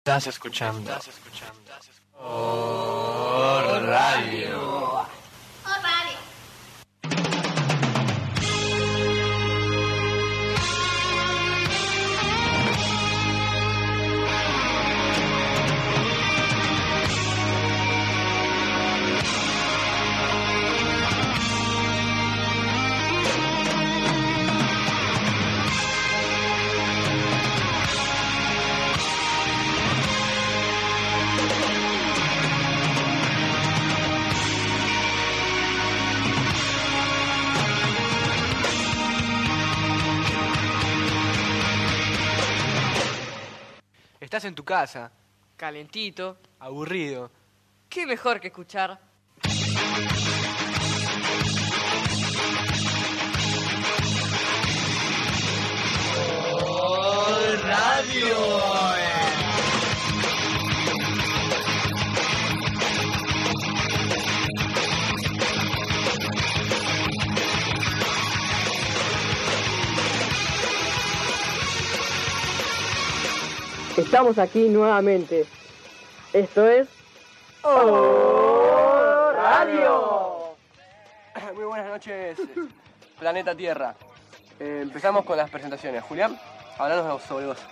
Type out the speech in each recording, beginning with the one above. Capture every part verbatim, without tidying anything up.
Estás escuchando. Estás escuchando. Oh, radio. Oh, radio. Estás en tu casa, calentito. aburrido. ¿Qué mejor que escuchar? Oh, radio. Estamos aquí nuevamente. Esto es Oh Radio. Muy buenas noches, Planeta Tierra. Eh, empezamos con las presentaciones. Julián, háblanos sobre vos.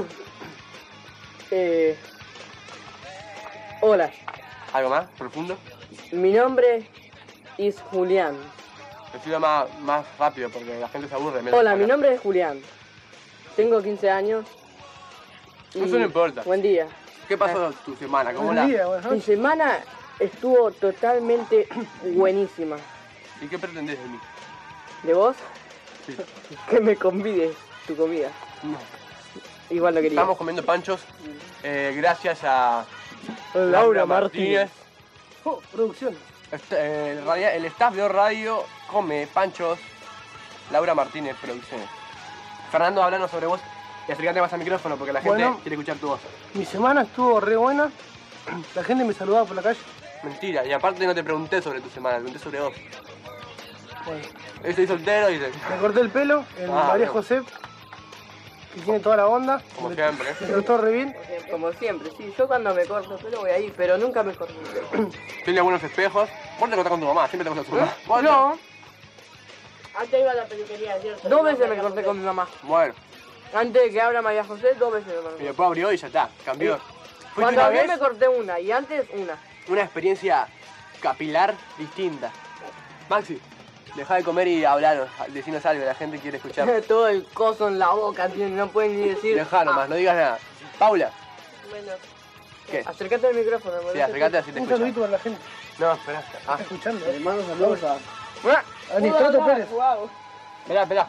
Eh, hola, ¿Algo más profundo? mi nombre es Julián. Decilo más, más rápido porque la gente se aburre. mientras Hola, habla. mi nombre es Julián. Tengo quince años. y- Eso no importa. Buen día. ¿Qué pasó tu semana? ¿Cómo la? Mi semana estuvo totalmente buenísima. ¿Y qué pretendés de mí? ¿De vos? Sí. Que me convides tu comida. No. Igual lo quería. Estamos comiendo panchos eh, gracias a Laura Martínez. Oh, producción. Este, eh, el, radia- el staff de O Radio come panchos. Laura Martínez, producciones. Fernando, háblanos sobre vos y acercate más al micrófono porque la gente Bueno. quiere escuchar tu voz. Mi semana estuvo re buena. La gente me saludaba por la calle. Mentira, y aparte no te pregunté sobre tu semana, te pregunté sobre vos. Bueno, Estoy soltero y dice, me corté el pelo en Ah, María bueno. José, que tiene toda la onda. como me, siempre. me trató re bien. Como siempre, sí. Yo cuando me corto el pelo voy ahí, pero nunca me corto el pelo. Tiene buenos espejos. Vos te cortás con tu mamá, siempre te cortás con tu mamá. Vos te- No, Antes iba a la peluquería, ¿cierto? dos veces me corté con mi mamá. Bueno, Antes de que abra María José, dos veces me y corté. después abrió y ya está, cambió. Fuiste Cuando una abrió vez me corté una y antes una. una experiencia capilar distinta. Maxi, deja de comer y hablaros, decinos algo, la gente quiere escuchar. Todo el coso en la boca, tío, no pueden ni decir. Dejá nomás, no digas nada. Paula, Bueno, ¿qué? acércate al micrófono, Sí, boludo. acércate así te Un escuchan. saludito para la gente. No, espera. Ah, Está escuchando. ¿eh? Mando saludos a. A Nistrato Pérez. Wow. esperá, esperá.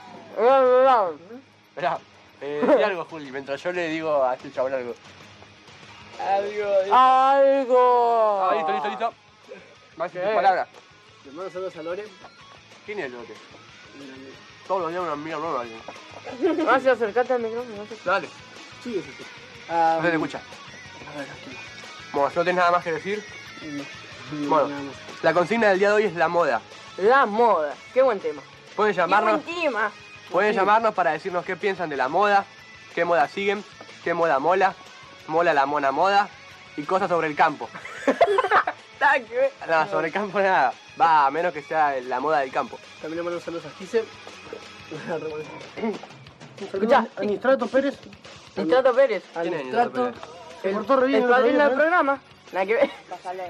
Esperá. Eh, di algo, Juli, mientras yo le digo a este chabón algo. Algo. Algo. Ah, listo, listo, listo. Maxi, ¿Qué? tu palabra. Le mando saludos a Lore. ¿Quién es Lote? Todos los días una amiga nueva. alguien. Ah, sí, acércate al micrófono. No sé. Dale, Sí, eso sí. no se te escucha. Bueno, si no tenés nada más que decir. Bueno, la consigna del día de hoy es la moda. La moda. Qué buen tema. Pueden Qué llamarnos, buen tema. pueden llamarnos para decirnos qué piensan de la moda, qué moda siguen, qué moda mola, mola la mona moda y cosas sobre el campo. Está que- No, sobre el campo nada. Va, a menos que sea la moda del campo. También le mando saludos a Gise. Un Escuchá. saludo a Nistrato Pérez. Nistrato Pérez. ¿Quién es Nistrato. Se El, portó re bien. el el otro padrino día, del ¿eh? programa. Nada que ver.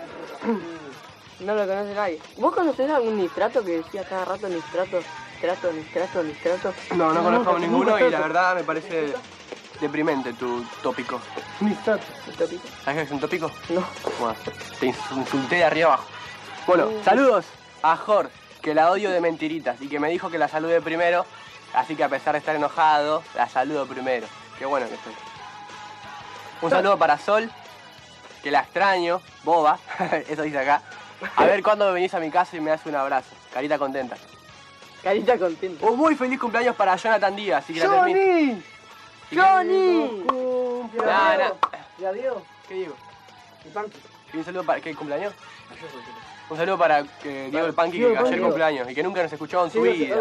No lo conoce nadie. ¿Vos conocés algún nistrato que decía cada rato nistrato, nistrato, nistrato, nistrato? No, no No, conozco nunca, ninguno nunca y la tanto. verdad me parece deprimente tu tópico. Nistrato. ¿Sabes qué es un tópico? No. Bueno, te ins- insulté de arriba abajo. Bueno, saludos a Jor, que la odio de mentiritas y que me dijo que la salude primero, así que a pesar de estar enojado, la saludo primero. Qué bueno que estoy. Un saludo para Sol, que la extraño, boba, eso dice acá. A ver cuándo venís a mi casa y me das un abrazo. Carita contenta. Carita contenta. Un muy feliz cumpleaños para Jonathan Díaz. Y que la termine- ¡Johnny! ¡Johnny! Nah, nah. ¿Ya Diego? ¿Qué digo? ¿Y Panky? ¿Y un saludo para qué cumpleaños? Un saludo para eh, Diego el Panqui, que Diego el ayer Panqui. cumpleaños y que nunca nos escuchó en su vida.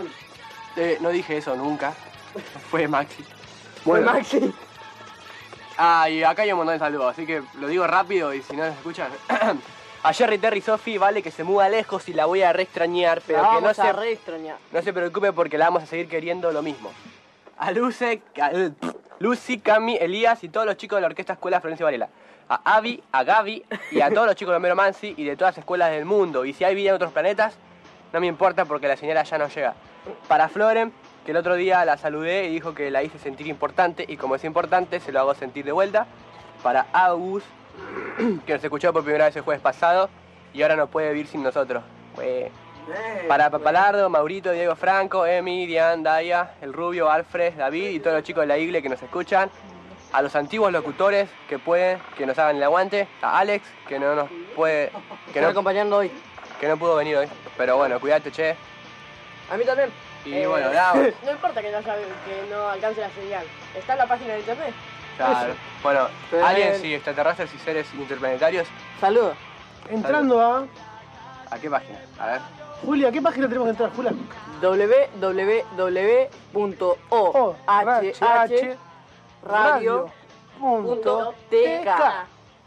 Eh, no dije eso nunca. Fue Maxi. Bueno, Maxi. Ah, y acá hay un montón de saludos, así que lo digo rápido y si no nos escuchan. A Jerry, Terry, Sofi, vale que se muda lejos y la voy a re extrañar, pero La que no vamos a se, re extrañar. no se preocupe porque la vamos a seguir queriendo lo mismo. A Luce, a, uh, Lucy, Cami, Elías y todos los chicos de la Orquesta Escuela Florencio Varela. A Avi, a Gaby y a todos los chicos de Homero Mansi y de todas las escuelas del mundo. Y si hay vida en otros planetas, no me importa porque la señora ya no llega. Para Floren, que el otro día la saludé y dijo que la hice sentir importante y como es importante, se lo hago sentir de vuelta. Para Agus, que nos escuchó por primera vez el jueves pasado y ahora no puede vivir sin nosotros. Pues, para Papalardo, Maurito, Diego Franco, Emi, Dian, Daya, El Rubio, Alfred, David y todos los chicos de la igle que nos escuchan. A los antiguos locutores que pueden, que nos hagan el aguante. A Alex, que no nos puede, que Están no, acompañando hoy. que no pudo venir hoy. Pero bueno, cuídate, che. A mí también. Y Eh, bueno, nada. No importa que no, sabe- que no alcance la señal. Está en la página de internet. Claro. Bueno, Pero, aliens eh, y extraterrestres y seres interplanetarios. Saludos. Entrando a... ¿A qué página? A ver. Julia, ¿qué página tenemos que entrar, Julia? w w w punto o h h radio punto t k.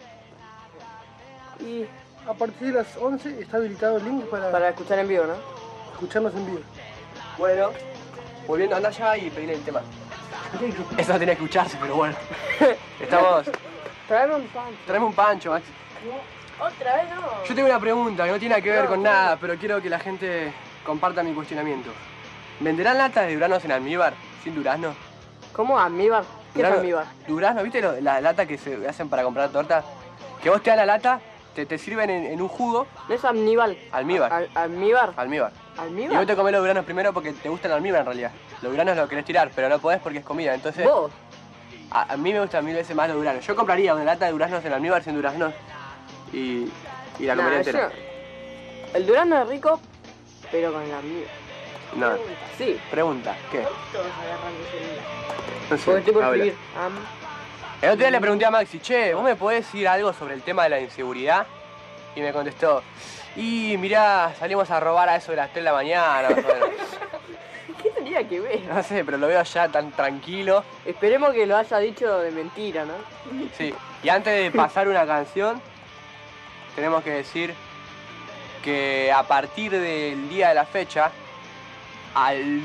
Y a partir de las once está habilitado el link para, Para escuchar en vivo, ¿no? escucharnos en vivo. Bueno, volviendo a andar ya y pedir el tema. Eso no tenía que escucharse, pero bueno. Estamos. Traeme un pan. Traeme un pancho, Max. Otra vez no. Yo tengo una pregunta que no tiene nada que ver con nada, pero quiero que la gente comparta mi cuestionamiento. ¿Venderán latas de duranos en almíbar sin durazno? ¿Cómo? ¿Almíbar? ¿Qué es Durano- almíbar? Durazno, ¿viste lo- la lata que se hacen para comprar torta? Que vos te dan la lata, te, te sirven en, en un jugo, ¿No es almíbar? Almíbar. Al- ¿Almíbar? almíbar. Y ¿Almíbar? vos te comés los duranos primero porque te gustan los almíbar en realidad. Los duranos los querés tirar, pero no podés porque es comida. Entonces, ¿Vos? a, a mí me gustan mil veces más los duranos. Yo compraría una lata de duraznos en almíbar sin duraznos y, y la comería Nah, entera. yo- El durazno es rico, pero con el almíbar. No, Sí, pregunta, ¿qué? Todos agarrando celular. No sé, porque estoy por habla. escribir. am- El otro día le pregunté a Maxi, che, ¿vos me podés decir algo sobre el tema de la inseguridad? Y me contestó, y mirá, salimos a robar a eso de las tres de la mañana. más o menos. ¿Qué tenía que ver? No sé, pero lo veo ya tan tranquilo. Esperemos que lo haya dicho de mentira, ¿no? Sí, y antes de pasar una canción, tenemos que decir que a partir del día de la fecha, al,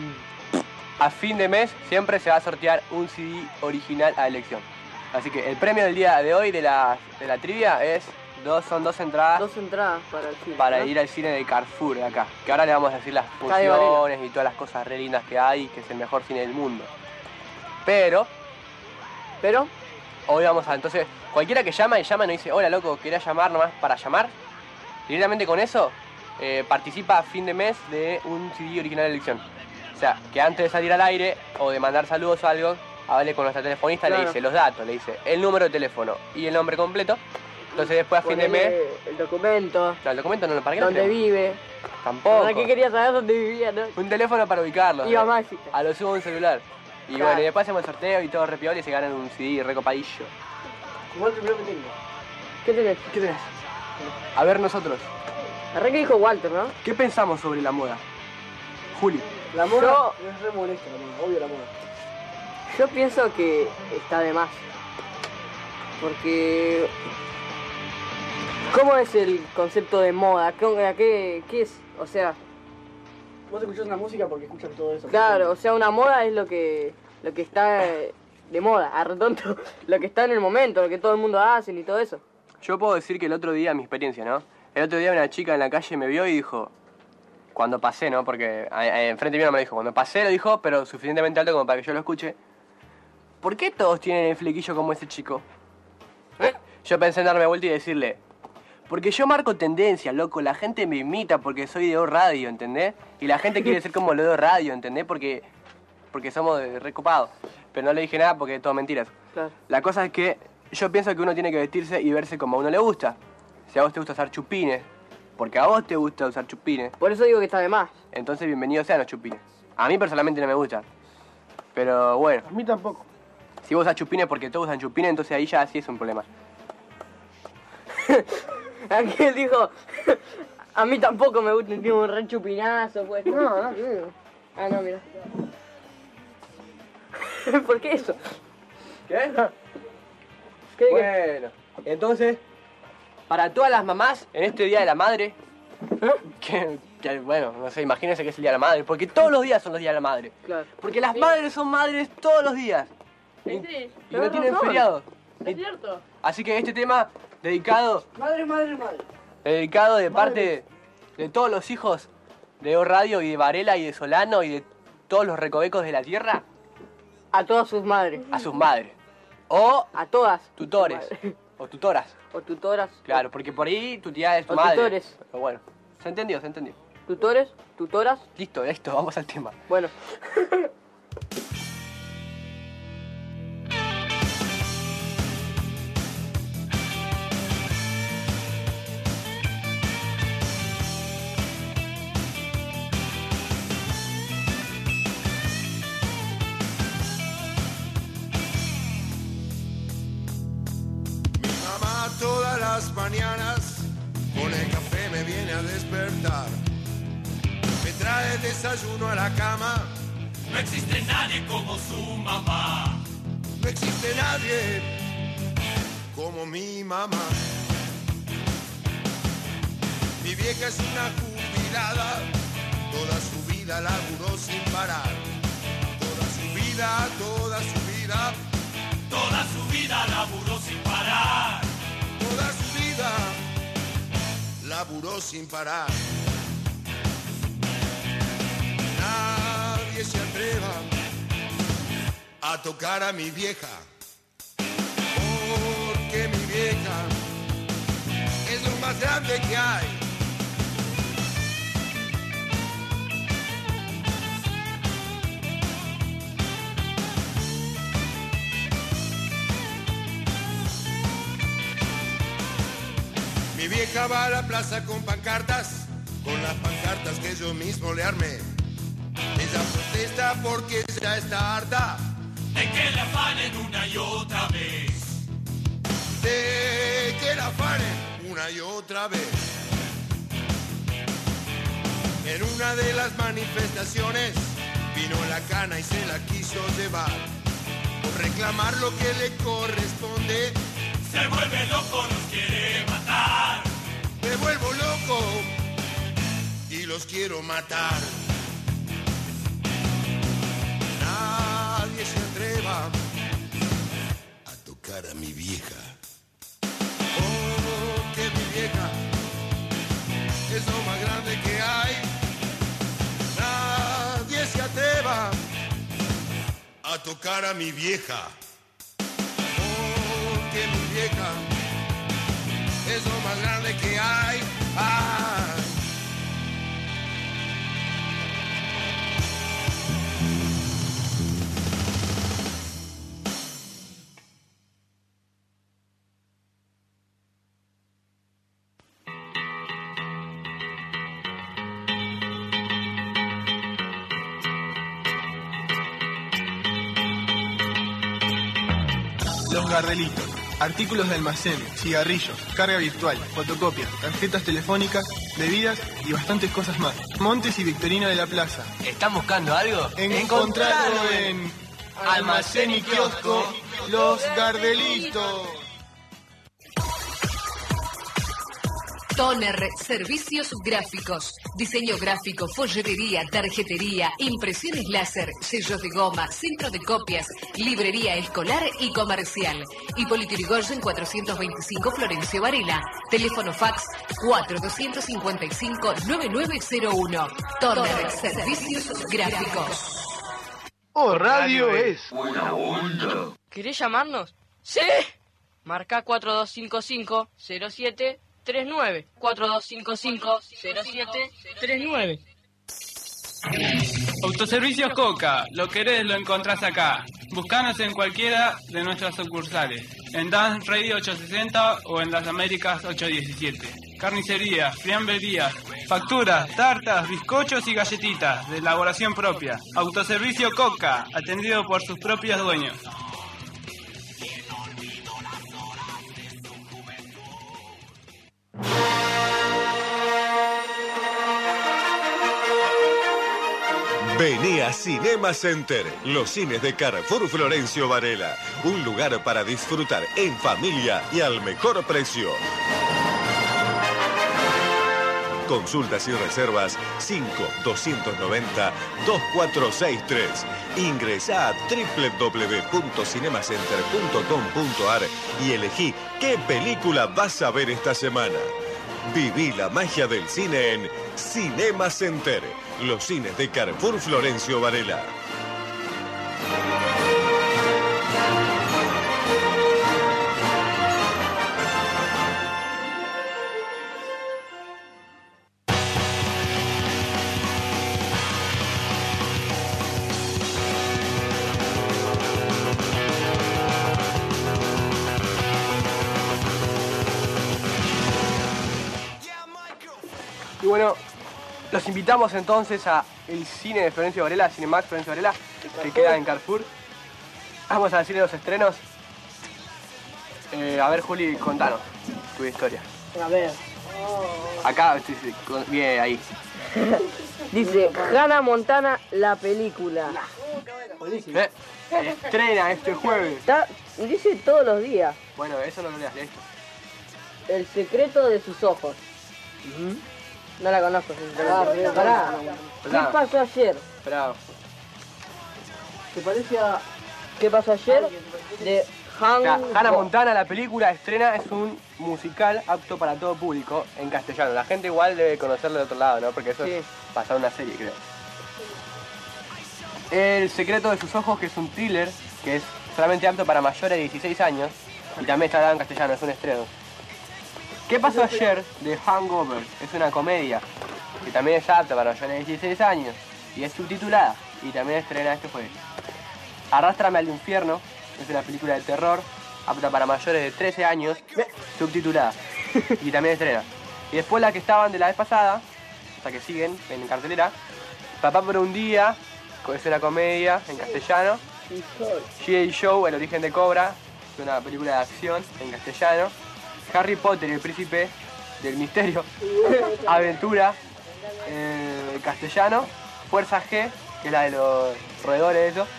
a fin de mes, siempre se va a sortear un C D original a elección. Así que el premio del día de hoy de la, de la trivia es dos, son dos entradas Dos entradas para el cine. para ¿no? ir al cine de Carrefour de acá. Que ahora le vamos a decir las Acá de Varela. funciones y todas las cosas re lindas que hay, que es el mejor cine del mundo. Pero Pero, hoy vamos a, entonces, cualquiera que llama y llama y nos dice, hola loco, ¿querés llamar nomás para llamar? Directamente con eso, eh, participa a fin de mes de un C D original de elección. O sea, que antes de salir al aire o de mandar saludos o algo, hable con nuestra telefonista, Claro. le dice los datos, le dice el número de teléfono y el nombre completo. Entonces después a fin de mes, ponele el documento, no, el documento no, ¿para qué lo dónde queremos? vive. Tampoco. ¿Para qué quería saber dónde vivía, no? Un teléfono para ubicarlo. Iba ¿no? Maxi. A lo sumo un celular. Y Claro. bueno, y después hacemos el sorteo y todo re piola y se ganan un C D recopadillo. Igual primero que tengo. ¿Qué tenés? ¿Qué tenés? A ver nosotros, Arre que dijo Walter, ¿no? ¿qué pensamos sobre la moda? Juli. La moda Yo- es re molesta, la moda, obvio la moda. Yo pienso que está de más. Porque... ¿Cómo es el concepto de moda? ¿Qué, qué, qué es? O sea, Vos escuchás una música porque escuchan todo eso. claro, o sea, una moda es lo que lo que está eh, de moda, arre tonto, lo que está en el momento, lo que todo el mundo hace y todo eso. Yo puedo decir que el otro día, mi experiencia, ¿no? El otro día una chica en la calle me vio y dijo, cuando pasé, ¿no? Porque a- a- enfrente mío no me lo dijo, cuando pasé lo dijo, pero suficientemente alto como para que yo lo escuche. ¿Por qué todos tienen el flequillo como ese chico? Yo pensé en darme vuelta y decirle, porque yo marco tendencia, loco, la gente me imita porque soy de O Radio, ¿entendés? Y la gente quiere ser como lo de O Radio, ¿entendés? Porque, porque somos de recopados. Pero no le dije nada porque es todo mentiras. Claro. La cosa es que yo pienso que uno tiene que vestirse y verse como a uno le gusta. Si a vos te gusta usar chupines, porque a vos te gusta usar chupines, Por eso digo que está de más. entonces bienvenidos sean los chupines. A mí personalmente no me gustan. Pero bueno, A mí tampoco. si vos usas chupines porque todos usan chupines, entonces ahí ya sí es un problema. Aquel dijo, a mí tampoco me gusta, tiene un re chupinazo, pues. No, no, no. Ah, no, mira. ¿Por qué eso? ¿Qué? ¿Qué, qué? Bueno, entonces, para todas las mamás, en este Día de la Madre, que, que, bueno, no sé, imagínense que es el Día de la Madre, porque todos los días son los Días de la Madre. Claro. Porque las Sí. madres son madres todos los días. Sí, Y, sí, y no tenés tienen razón. feriados. Es Y- cierto. así que este tema, dedicado, Madre, madre, madre. dedicado de parte de todos los hijos de O Radio y de Varela y de Solano y de todos los recovecos de la tierra, A todas sus madres. a sus madres. O A todas. tutores. sus madres. O tutoras. O tutoras. Claro, porque por ahí tu tía es tu O madre. tutores. Pero bueno, se entendió, se entendió. Tutores, tutoras. Listo, listo, vamos al tema. Bueno. Mi mamá todas las mañanas con el café me viene a despertar. Me trae desayuno a la cama. No existe nadie como su mamá. No existe nadie como mi mamá. Mi vieja es una jubilada. Toda su vida laburó sin parar. Toda su vida, toda su vida. Toda su vida laburó sin parar. Toda su vida laburó sin parar. Nadie se atreva a tocar a mi vieja, porque mi vieja es lo más grande que hay. Mi vieja va a la plaza con pancartas, con las pancartas que yo mismo le armé. Ella protesta porque ya está harta De que la afanen una y otra vez. de que la afanen una y otra vez. En una de las manifestaciones vino la cana y se la quiso llevar. Por reclamar lo que le corresponde, Se vuelve loco, nos quiere matar. me vuelvo loco y los quiero matar. Nadie se atreva a tocar a mi vieja, porque mi vieja es lo más grande que hay. Nadie se atreva a tocar a mi vieja, porque mi vieja es lo más grande que hay. Ah. Los Gardelitos. Artículos de almacén, cigarrillos, carga virtual, fotocopias, tarjetas telefónicas, bebidas y bastantes cosas más. Montes y Victorina de la Plaza. ¿Están buscando algo? Encontrarlo en Almacén y Kiosco Los Gardelitos. Toner, servicios gráficos, diseño gráfico, folletería, tarjetería, impresiones láser, sellos de goma, centro de copias, librería escolar y comercial. Hipólito Yrigoyen cuatrocientos veinticinco, Florencio Varela. Teléfono fax cuatro dos cinco cinco nueve nueve cero uno. Toner, servicios gráficos. O Radio es. ¿Querés llamarnos? ¡Sí! Marca cuatro dos cinco cinco cero siete tres nueve. cuatro dos cinco cinco cero siete tres nueve. Autoservicios Coca, lo querés, lo encontrás acá. Buscanos en cualquiera de nuestras sucursales, en Dance Radio ochocientos sesenta o en Las Américas ochocientos diecisiete. Carnicería, fiambrería, facturas, tartas, bizcochos y galletitas, de elaboración propia. Autoservicio Coca, atendido por sus propios dueños. Vení a Cinema Center, los cines de Carrefour Florencio Varela. Un lugar para disfrutar en familia y al mejor precio. Consultas y reservas cinco doscientos noventa veinticuatro sesenta y tres. Ingresá a doble u doble u doble u punto cinemacenter punto com punto ar y elegí qué película vas a ver esta semana. Viví la magia del cine en Cinema Center, los cines de Carrefour Florencio Varela. Y bueno, los invitamos entonces a el cine de Florencio Varela, Cinemax Florencio Varela, que queda en Carrefour. Vamos a decirle los estrenos. Eh, a ver, Juli, contanos tu historia. A ver. Acá, sí, sí, con- bien, ahí. Dice Hannah Montana, la película. Eh, estrena este jueves. Está, dice todos los días. Bueno, eso no lo leas, esto. El secreto de sus ojos. No la conozco. sinceramente. Pará. ¿Qué Pará. pasó ayer? Esperá. ¿Te parece a... ¿Qué pasó ayer? De Han... O sea, Hannah Montana, la película, estrena, es un musical apto para todo público en castellano. La gente igual debe conocerlo de otro lado, ¿no? Porque eso Sí. es pasar una serie, creo. El secreto de sus ojos, que es un thriller, que es solamente apto para mayores de dieciséis años, y también está hablado en castellano, es un estreno. ¿Qué pasó ayer? De Hangover, es una comedia, que también es apta para mayores de dieciséis años, y es subtitulada, y también estrena este jueves. Arrástrame al infierno, es una película de terror, apta para mayores de trece años, subtitulada, y también estrena. Y después la que estaban de la vez pasada, o sea que siguen en cartelera, Papá por un día, es una comedia en castellano, G I Joe, El origen de Cobra, es una película de acción en castellano, Harry Potter y el príncipe del misterio, Aventura, eh, en castellano, Fuerza G, que es la de los roedores, eso,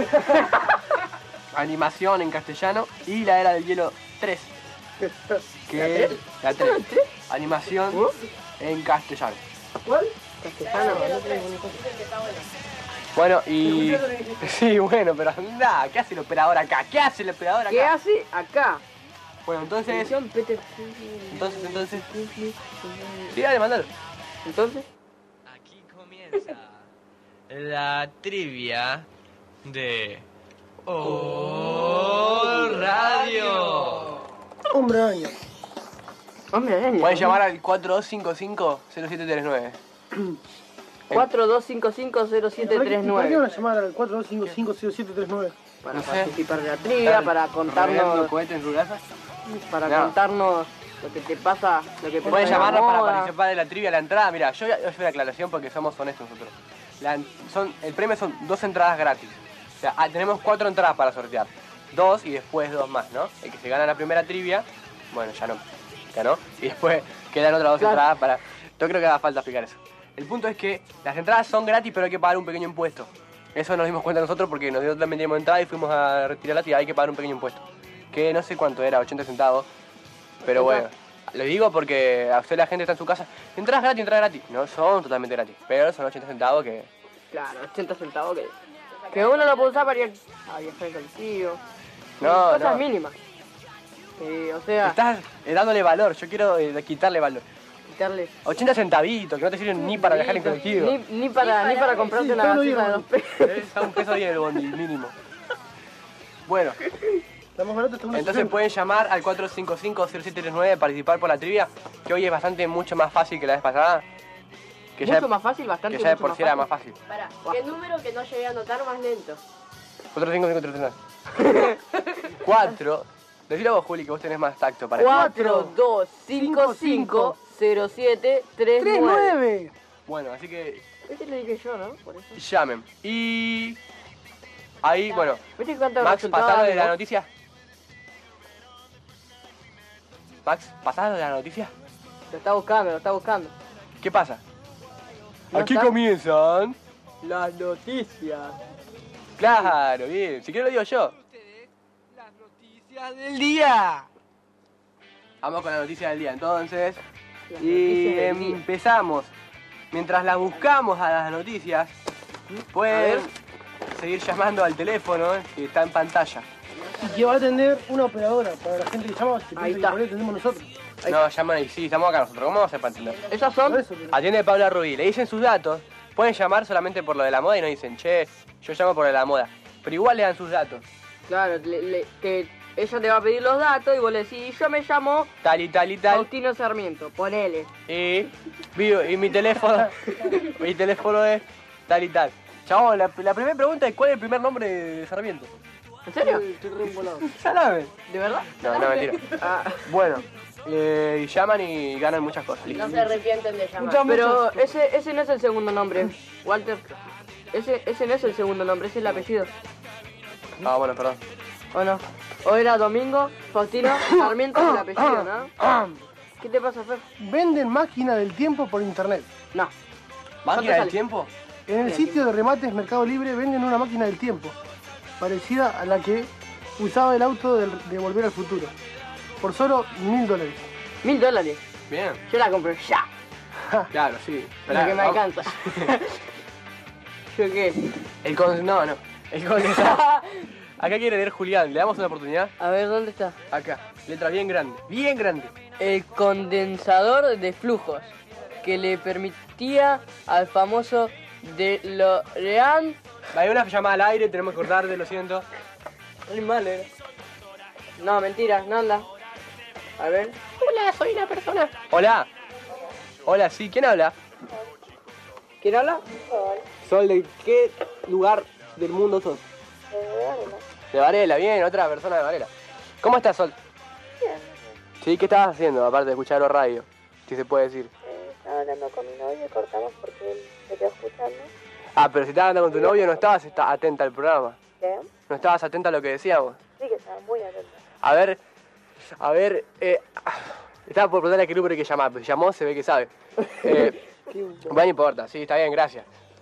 animación en castellano, y la Era del Hielo tres, que es la tres, animación en castellano. ¿Cuál? Castellano, no tenés ni cosa. Bueno, y... Sí, bueno, pero anda, ¿qué hace el operador acá? ¿Qué hace el operador acá? ¿Qué hace acá? Bueno, entonces... Edición P T. Entonces, entonces... Sí, dale, mandalo. Entonces... Aquí comienza la trivia de Oh Radio. Hombre año. Hombre año. Pueden llamar al cuatro dos cinco cinco cero siete tres nueve. cuatro dos cinco cinco cero siete tres ¿Para qué nueve. van a llamar al cuatro dos cinco cinco cero siete tres nueve? Para No sé. participar de la trivia, para contarnos... cohetes en su casa. Para No. contarnos lo que te pasa, lo que te Pueden pasa en la llamarnos para moda. participar de la trivia, la entrada. Mira, yo voy a hacer una aclaración porque somos honestos nosotros. La en- son, el premio son dos entradas gratis. O sea, ah, tenemos cuatro entradas para sortear. Dos y después dos más, ¿no? El que se gana la primera trivia, bueno, ya no. Ganó. Y después quedan otras dos Claro. entradas para... Yo creo que haga falta explicar eso. El punto es que las entradas son gratis, pero hay que pagar un pequeño impuesto. Eso nos dimos cuenta nosotros porque nosotros también teníamos entrada y fuimos a retirarlas y hay que pagar un pequeño impuesto. Que no sé cuánto era, ochenta centavos. Pero bueno, lo digo porque a usted la gente está en su casa. Entradas gratis, entradas gratis. No son totalmente gratis, pero son ochenta centavos que... Claro, ochenta centavos que... Que uno lo puede usar para ir a viajar en colectivo. No, Cosas no. mínimas. Eh, o sea, Estás eh, dándole valor, yo quiero eh, quitarle valor. quitarle... ochenta centavitos, que no te sirven ni para viajar en colectivo. Ni, ni para, ni para comprarte Sí, una todo gaseosa de bien. dos pesos. Está un peso diez el bondi, mínimo. Bueno, La más barata está una entonces sesenta. pueden llamar al cuatro cinco cinco cero siete tres nueve, participar por la trivia, que hoy es bastante mucho más fácil que la vez pasada. Que Mucho ya, más fácil, bastante que ya de mucho por más sí era fácil. más fácil. Pará, ¿qué número que no llegué a anotar más lento? cuatro cinco cinco tres nueve. cuatro. Decilo vos, Juli, que vos tenés más tacto para cuatro dos cinco cinco cero siete tres nueve. nueve. Bueno, así que Este lo dije yo, ¿no? Por eso. llamen. Y... Ahí, bueno. ¿Viste cuánto Max, resultado ¿pasás de la amigo? noticia? Max, ¿pasás de la noticia? Lo está buscando, lo está buscando. ¿Qué pasa? ¿No Aquí está? comienzan Las noticias. Claro, bien. Si quiero lo digo yo. Las noticias del día. Vamos con la noticia del día entonces. Las Y noticias del día. empezamos. Mientras las buscamos a las noticias, pueden seguir llamando al teléfono que está en pantalla. Y que va a atender una operadora para la gente que llama, que Ahí piensa que está. por ahí atendemos nosotros. No, llaman ahí, sí, estamos acá nosotros. ¿Cómo vamos a hacer para atender? ¿Esas son? Por eso, pero- Atiende Paula Rubí, le dicen sus datos, pueden llamar solamente por lo de la moda y no dicen, che, yo llamo por lo de la moda. Pero igual le dan sus datos. Claro, le- le- te- ella te va a pedir los datos y vos le decís, yo me llamo Tal y tal y tal. Faustino Sarmiento, ponele. Y, vivo- y mi teléfono, mi teléfono es tal y tal. Chabón, la, la primera pregunta es ¿cuál es el primer nombre de Sarmiento? ¿En serio? Estoy re embolado. ¿Ya saben? ¿De verdad? No, no, mentira. Ah, Bueno, eh, y llaman y ganan muchas cosas. No se arrepienten de llamar. Muchas, pero muchas. ese, ese no es el segundo nombre, Walter. Ese, ese no es el segundo nombre, ese es el apellido. Ah, bueno, perdón. ¿O no? O era Domingo, Faustino, Sarmiento es el apellido, ¿no? ¿Qué te pasa, Fer? Venden máquina del tiempo por internet. No. ¿Máquina del sale? tiempo? En el sitio de remates Mercado Libre venden una máquina del tiempo, parecida a la que usaba el auto de, de Volver al Futuro, por solo mil dólares. Mil dólares. Bien. Yo la compré ya. Claro, sí. Lo Esperá, que me vamos. alcanza. ¿Yo qué? El con... No, no. El condensado. Acá quiere leer Julián. ¿Le damos una oportunidad? A ver, ¿dónde está? Acá. Letra bien grande. Bien grande. El condensador de flujos, que le permitía al famoso DeLorean... Hay una llamada al aire, tenemos que cortarte, lo siento. Muy mal, eh. No, mentira, no anda. A ver. Hola, soy una persona. Hola. Hola, sí. ¿Quién habla? ¿Quién habla? Sol, ¿de qué lugar del mundo sos? De Varela, bien, otra persona de Varela. ¿Cómo estás, Sol? Bien. Sí, ¿qué estabas haciendo, aparte de escuchar los radios? Si se puede decir. Eh, estaba hablando con mi novio y cortamos porque él se quedó escuchando. Ah, pero si estabas hablando con tu novio no estabas esta- atenta al programa. ¿Qué? No estabas atenta a lo que decíamos. Sí, que estaba muy atento. A ver, a ver, eh, estaba por preguntarle a qué número hay que llamar, pero si llamó se ve que sabe. Eh, bueno, no importa, sí, está bien, gracias.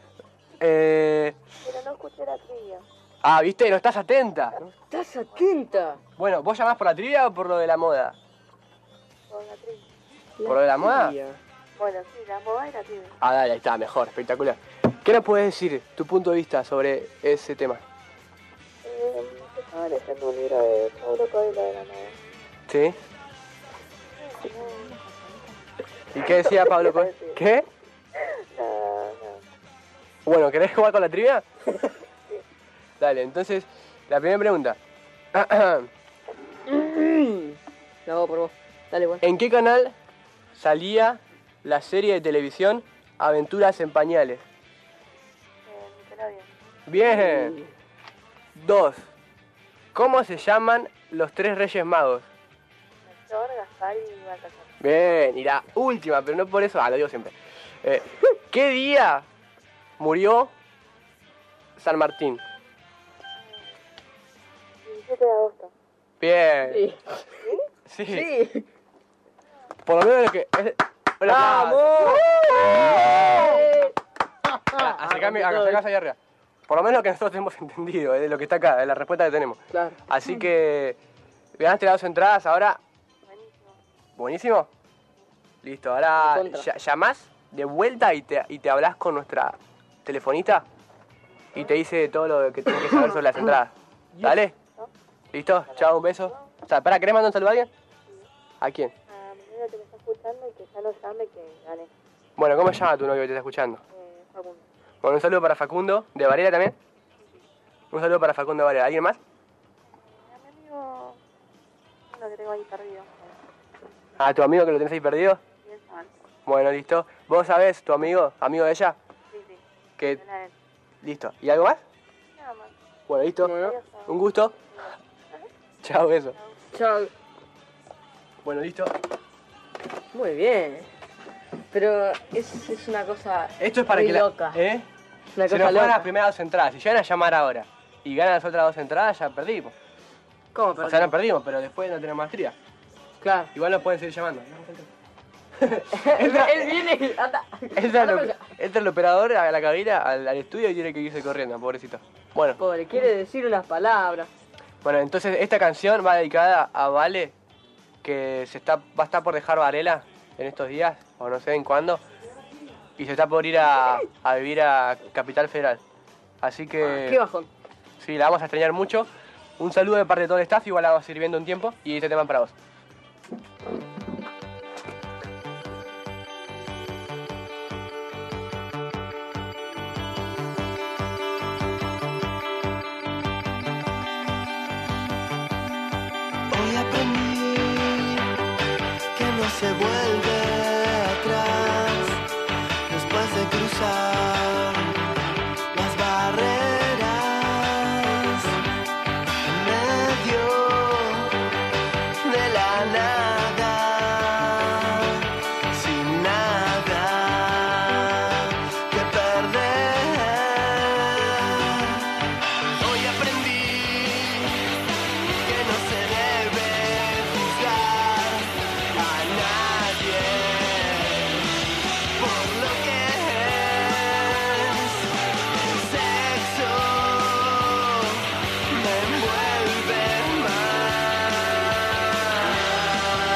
Eh, Pero no escuché la trivia. ah, ¿viste? No estás atenta. ¿Estás atenta? Bueno, ¿vos llamás por la trivia o por lo de la moda? Con la trivia. ¿Por lo de la moda? Bueno, sí, la moda y la trivia. Ah, dale, ahí está, mejor, espectacular. ¿Qué nos puedes decir, tu punto de vista sobre ese tema? Eh, estaba leyendo un libro de Paulo Coelho de la moda. ¿Sí? ¿Y qué decía Pablo Coelho? ¿Qué? No, no. Bueno, ¿querés jugar con la trivia? Dale, entonces, la primera pregunta. La hago por vos. Dale, bueno. ¿En qué canal salía la serie de televisión Aventuras en Pañales? Eh, Nickelodeon. Bien. Dos. ¿Cómo se llaman los tres Reyes Magos? Melchor, Gaspar y Baltasar. Bien, y la última, pero no por eso, ah, lo digo siempre. Eh, ¿Qué día murió San Martín? diecisiete de agosto. Bien. Sí. Sí. Sí. Por lo menos lo que... es- un aplauso. Pará, Acercame, acá, acercame allá arriba. Por lo menos lo que nosotros tenemos entendido, es de lo que está acá, es la respuesta que tenemos. Claro. Así que ganaste las dos entradas, ahora... Buenísimo. Buenísimo. Listo, ahora Contra. ll- llamás de vuelta y te, y te hablas con nuestra telefonista y te dice todo lo que tienes que saber sobre las entradas. ¿Dale? ¿Listo? Chao, un beso. O sea, para, ¿querés mandar un saludo a alguien? ¿A quién? A mi novio que me está escuchando y que ya lo llame que gane. Bueno, ¿cómo se llama tu novio que te está escuchando? Eh, Facundo. Bueno, un saludo para Facundo, de Varela también. Un saludo para Facundo de Varela. ¿Alguien más? A mi amigo, uno que tengo ahí perdido. ¿A tu amigo que lo tenés ahí perdido? Bien, chaval. Bueno, listo. ¿Vos sabés, tu amigo, amigo de ella? Sí, sí. Que... Era él. Listo. ¿Y algo más? Nada más. Bueno, listo. Un gusto. Chao, beso. Chao. Bueno, listo. Muy bien. Pero es, es una cosa Esto es para muy que la... loca. ¿Eh? Una Se cosa nos fueron loca. las primeras dos entradas. Si llegan a llamar ahora y ganan las otras dos entradas, ya perdimos. ¿Cómo O sea, no perdimos? perdimos, pero después no tenemos más tría. Claro. Igual nos pueden seguir llamando. entra, Él viene y anda. entra, el, entra el operador a la cabina, al, al estudio y tiene que irse corriendo, pobrecito. Bueno. Pobre, quiere decir unas palabras. Bueno, entonces esta canción va dedicada a Vale, que se está, va a estar por dejar Varela en estos días, o no sé en cuándo, y se está por ir a, a vivir a Capital Federal. Así que... Ah, qué bajón. Sí, la vamos a extrañar mucho. Un saludo de parte de todo el staff, igual la vamos a ir viendo un tiempo, y este tema es para vos. Hoy aprendí que no se vuelve atrás después de cruzar las barreras en medio de la nada, sin nada que perder. Hoy aprendí que no se debe juzgar a nadie por lo que es. El sexo me envuelve más.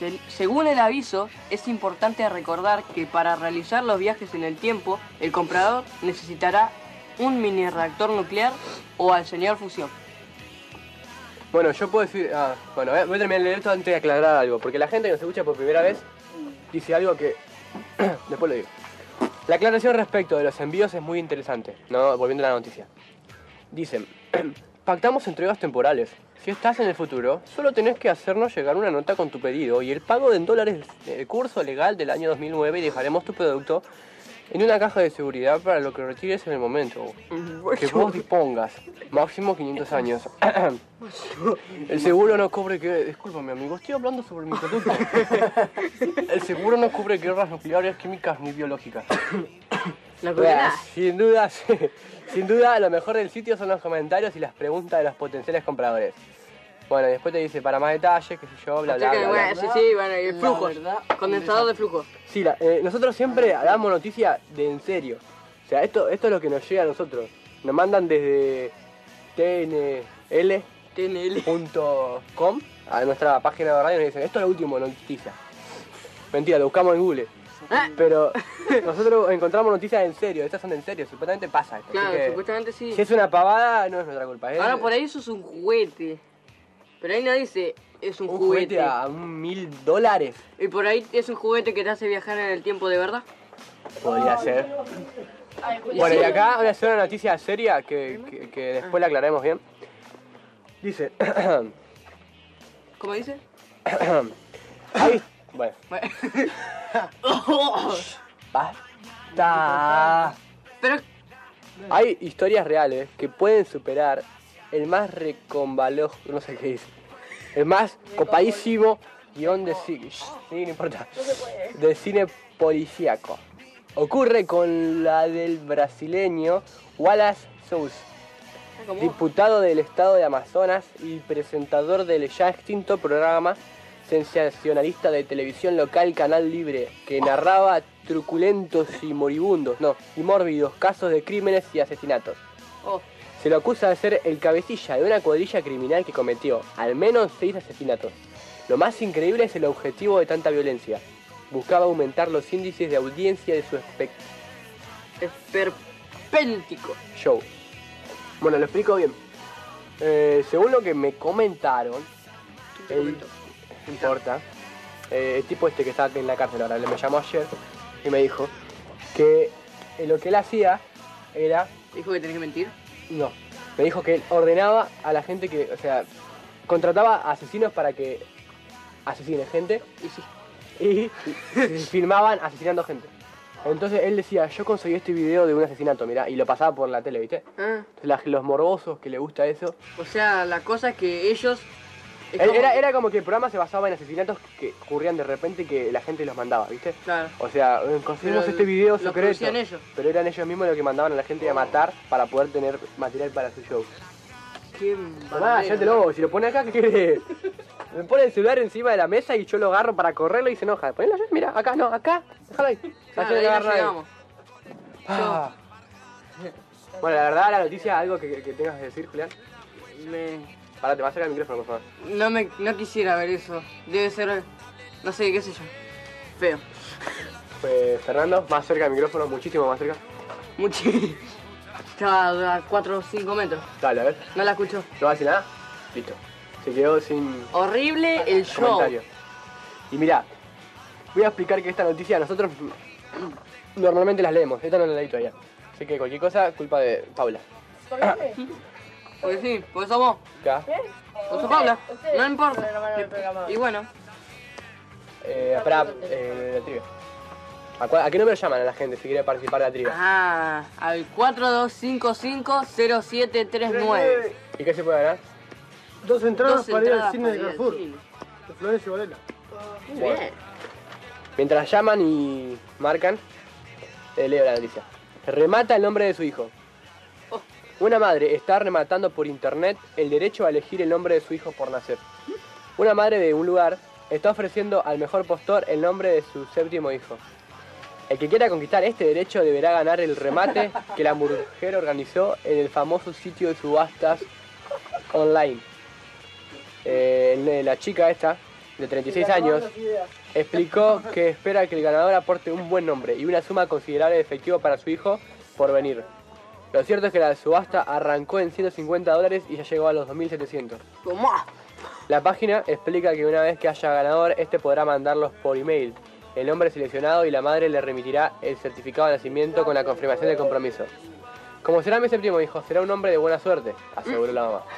Se- según el aviso, es importante recordar que para realizar los viajes en el tiempo, el comprador necesitará un mini reactor nuclear o al señor fusión. Bueno, yo puedo decir... Ah, bueno, voy a terminar de leer esto antes de aclarar algo, porque la gente que nos escucha por primera vez dice algo que... Después lo digo. La aclaración respecto de los envíos es muy interesante, ¿no? Volviendo a la noticia. Dicen, pactamos entregas temporales. Si estás en el futuro, solo tenés que hacernos llegar una nota con tu pedido y el pago de en dólares del curso legal del año dos mil nueve y dejaremos tu producto en una caja de seguridad para lo que retires en el momento que vos dispongas. Máximo quinientos años. El seguro no cubre que... Discúlpame, amigo, estoy hablando sobre mi producto. El seguro no cubre guerras nucleares, químicas ni biológicas. ¿La Bueno, sin duda, sí. Sin duda, lo mejor del sitio son los comentarios y las preguntas de los potenciales compradores. Bueno, y después te dice para más detalles, qué sé yo, bla, bla, bla, bla, Bueno, bla. sí, sí, bueno, y flujos. Condensador de flujo. Sí, la- eh, nosotros siempre damos noticias de en serio. O sea, esto, esto es lo que nos llega a nosotros. Nos mandan desde T N L punto com a nuestra página de radio y nos dicen, esto es lo último noticia. Mentira, lo buscamos en Google. Pero nosotros encontramos noticias en serio, estas son en serio, supuestamente pasa esto. así Claro, que supuestamente sí. si es una pavada, no es nuestra culpa. ¿eh? Ahora por ahí eso es un juguete. Pero ahí no dice es un, un juguete. juguete a un mil dólares. Y por ahí es un juguete que te hace viajar en el tiempo de verdad. Podría ser. Bueno, y acá voy a hacer una noticia seria que, que, que después la aclararemos bien. Dice... ¿Cómo dice? Ahí... Bueno. Basta. Pero... Hay historias reales que pueden superar el más recombalojo, no sé qué dice, el más copadísimo guión de cine, sí, no importa, de cine policíaco. Ocurre con la del brasileño Wallace Souza, diputado del estado de Amazonas y presentador del ya extinto programa sensacionalista de televisión local Canal Libre, que narraba truculentos y moribundos, no, y mórbidos casos de crímenes y asesinatos. Oh. Se lo acusa de ser el cabecilla de una cuadrilla criminal que cometió al menos seis asesinatos. Lo más increíble es el objetivo de tanta violencia. Buscaba aumentar los índices de audiencia de su espect esperpéntico show. Bueno, lo explico bien. Eh, según lo que me comentaron, el, no importa, eh, el tipo este que está en la cárcel ahora, me llamó ayer y me dijo que eh, lo que él hacía era... ¿Dijo que tenés que mentir? No, me dijo que él ordenaba a la gente que, o sea, contrataba asesinos para que asesinen gente y, sí. y filmaban asesinando gente. Entonces él decía, yo conseguí este video de un asesinato, mirá, y lo pasaba por la tele, ¿viste? Ah. Entonces la- los morbosos que le gusta eso. O sea, la cosa es que ellos... es Él- como- Era, era como que el programa se basaba en asesinatos que ocurrían de repente y que la gente los mandaba, ¿viste? Claro. O sea, eh, conseguimos Pero este video lo secreto. producían ellos. Pero eran ellos mismos los que mandaban a la gente a matar para poder tener material para su show. Qué Tomá, llévatelo, si lo pone acá, ¿qué quiere? Me pone el celular encima de la mesa y yo lo agarro para correrlo y se enoja. Ponelo allá, mira, acá, no, acá, déjalo ahí. Claro, Así no ahí le no agarra nadie. llegamos. Ah. Bueno, la verdad, la noticia, algo que, que tengas que decir, Julián. Me... Parate, más cerca del micrófono, por favor. No me, no quisiera ver eso. Debe ser, no sé, qué sé yo. Feo. Pues, Fernando, más cerca del micrófono, muchísimo más cerca. Muchísimo. Estaba a cuatro o cinco metros. Dale, a ver. No la escucho. ¿No va a decir nada? Listo. Se quedó sin Horrible el show. comentario. Y mira, voy a explicar que esta noticia nosotros normalmente las leemos. Esta no la leí todavía. Así que cualquier cosa, culpa de Paula. ¿Por qué? Pues sí, pues somos. Acá. Pues Paula. Ustedes No importa. programaron el programa. Y bueno. Eh, espera, eh, la trivia. ¿A, cuál- ¿A qué número llaman a la gente si quiere participar de la trivia? Ah, al cuatro dos cinco cinco cero siete tres nueve. ¿Y qué se puede ganar? Dos entradas Dos para ir al entradas cine para de ir al Carrefour. cine. De Florencio Varela. Bien. Mientras llaman y marcan, eh, leo la noticia. Remata el nombre de su hijo. Una madre está rematando por internet el derecho a elegir el nombre de su hijo por nacer. Una madre de un lugar está ofreciendo al mejor postor el nombre de su séptimo hijo. El que quiera conquistar este derecho deberá ganar el remate que la mujer organizó en el famoso sitio de subastas online. Eh, la chica esta de treinta y seis años, explicó que espera que el ganador aporte un buen nombre y una suma considerable de efectivo para su hijo por venir. Lo cierto es que la subasta arrancó en ciento cincuenta dólares y ya llegó a los dos mil setecientos. ¡Tomá! La página explica que una vez que haya ganador, este podrá mandarlos por email, el nombre seleccionado, y la madre le remitirá el certificado de nacimiento con la confirmación del compromiso. Como será mi séptimo hijo, será un hombre de buena suerte, aseguró la mamá.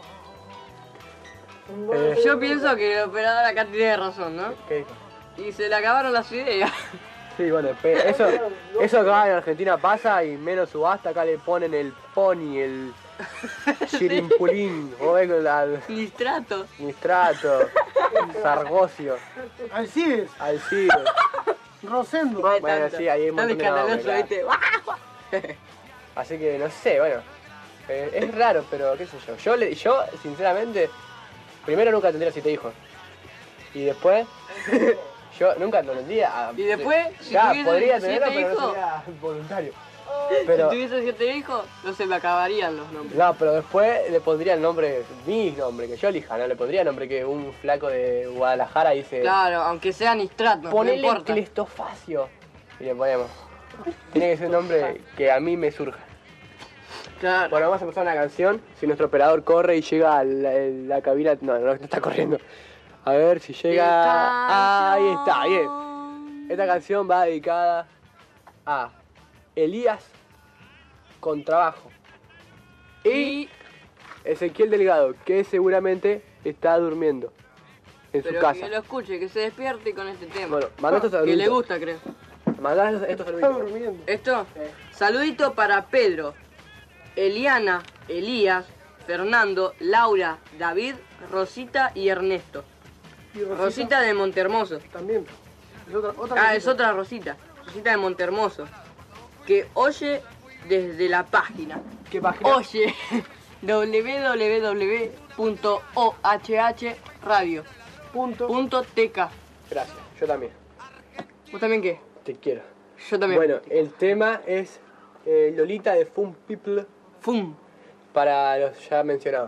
Eh, Yo pienso que el operador acá tiene razón, ¿no? ¿Qué dijo? Y se le acabaron las ideas. Sí, bueno, pe- eso, eso acá en Argentina pasa y menos subasta, acá le ponen el pony, el chirimpulín, o el al- Nistrato. nistrato, sargocio, Alcides, alcides. Rosendo. Bueno, sí, ahí hay un Tan montón de nombres, escandaloso, claro. ¿viste? Así que no sé, bueno, eh, es raro, pero qué sé yo. Yo, le, yo sinceramente, primero nunca tendría siete hijos. Y después, yo nunca lo tendría. Y después, si ya, tuviese podría siete tenerlo, pero no hijos, sería voluntario. Pero, si tuviese siete hijos, no se me acabarían los nombres. no, pero después le pondría el nombre, mi nombre, que yo elija, no le pondría el nombre que un flaco de Guadalajara dice. Claro, aunque sea Nistrato, no Ponele importa. Clestofacio. Y le ponemos. Tiene que ser un nombre que a mí me surja. Claro. Bueno, vamos a empezar una canción. Si nuestro operador corre y llega a la, la cabina. No, no está corriendo. A ver si llega. Ah, ahí está, bien. Esta canción va dedicada a Elías con trabajo y Ezequiel Delgado, que seguramente está durmiendo en su Pero casa. que lo escuche, que se despierte con este tema. Bueno, manda estos Que saluditos. le gusta, creo. Mandá estos, estos saluditos. ¿Esto? Saludito para Pedro, Eliana, Elías, Fernando, Laura, David, Rosita y Ernesto. Y Rosita. Rosita de Montermoso. También. Es otra, otra Ah, Rosita. es otra Rosita. Rosita de Montermoso. Que oye desde la página. ¿Qué página? Oye w w w punto o h h radio punto t k. Gracias, yo también. ¿Vos también qué? Te quiero. Yo también. Bueno, el tema es eh, Lolita de Fun People. Fum. Para los ya mencionados.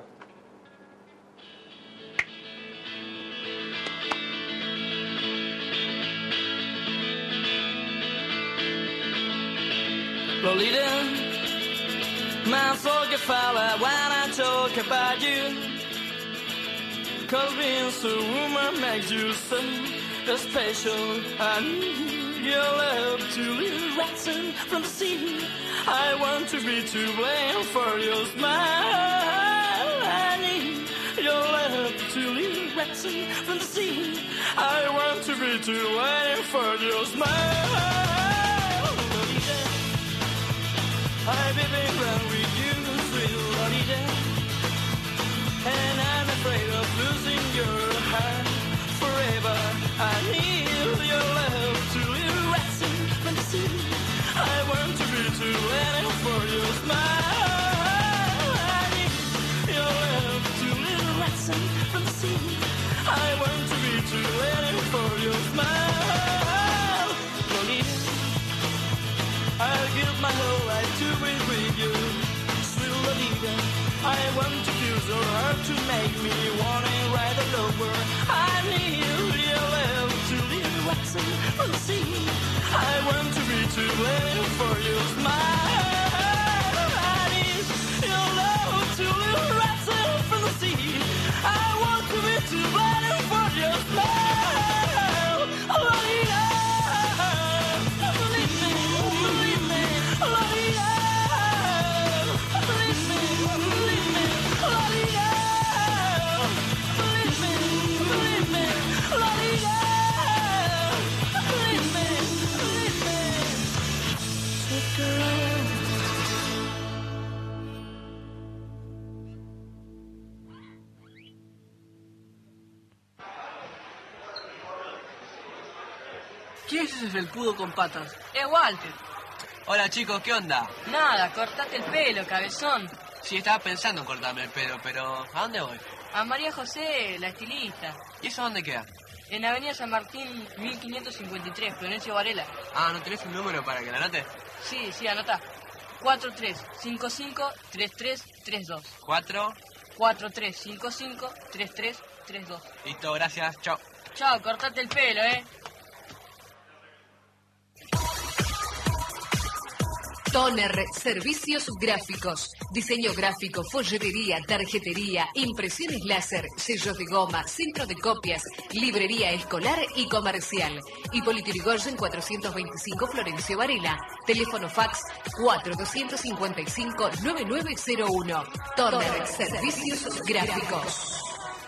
Lolita, my soul get fella when I talk about you. Cause being so woman makes you so special. I need your love to live rising from the sea. I want to be to blame for your smile. I need your love to live rising from the sea. I want to be to blame for your smile. I've been run with you, sweet Lolita, and I'm afraid of losing your heart forever. I need your love to live rising from the sea. I want to be too waiting for your smile. I need your love to live rising from the sea. I want to be too waiting for your smile. Lolita, I'll give my whole life to be with you, sweet Lolita. I want to feel so hard to make me want to ride all over. I need your love to live rising from the sea. I want to be too late for your smile. I need your love to live rising from the sea. I want to be too late for your smile. Lolita, believe me, believe me, Lolita, believe me, believe me, Lolita, believe me, believe me, Lolita, believe me, believe me, sweet girl. ¿Quién es ese felpudo con patas? Es Walter. Hola chicos, ¿qué onda? Nada, cortate el pelo, cabezón. Sí, estaba pensando en cortarme el pelo, pero ¿a dónde voy? A María José, la estilista. ¿Y eso dónde queda? En Avenida San Martín, mil quinientos cincuenta y tres, Florencio Varela. Ah, ¿no tenés un número para que lo anote? Sí, sí, anota. cuatro tres cinco cinco tres tres tres dos. ¿Cuatro? cuatro tres cinco cinco tres tres tres dos. Listo, gracias, chao. Chao, cortate el pelo, ¿eh? Toner, servicios gráficos, diseño gráfico, folletería, tarjetería, impresiones láser, sellos de goma, centro de copias, librería escolar y comercial. Hipólito Yrigoyen cuatrocientos veinticinco, Florencio Varela. Teléfono fax cuatro dos cinco cinco nueve nueve cero uno. Toner, servicios gráficos.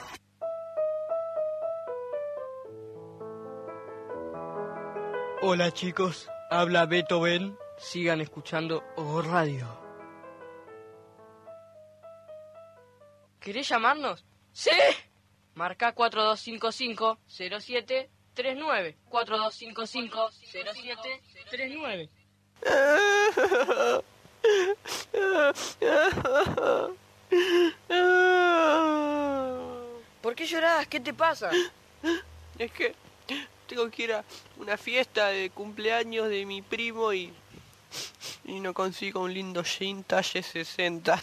Hola chicos, habla Beethoven. Sigan escuchando O Radio. ¿Querés llamarnos? ¡Sí! Marca cuatro dos cinco cinco cero siete tres nueve. cuatro dos cinco cinco cero siete tres nueve. ¿Por qué llorás? ¿Qué te pasa? Es que tengo que ir a una fiesta de cumpleaños de mi primo y... Y no consigo un lindo jean talle sesenta.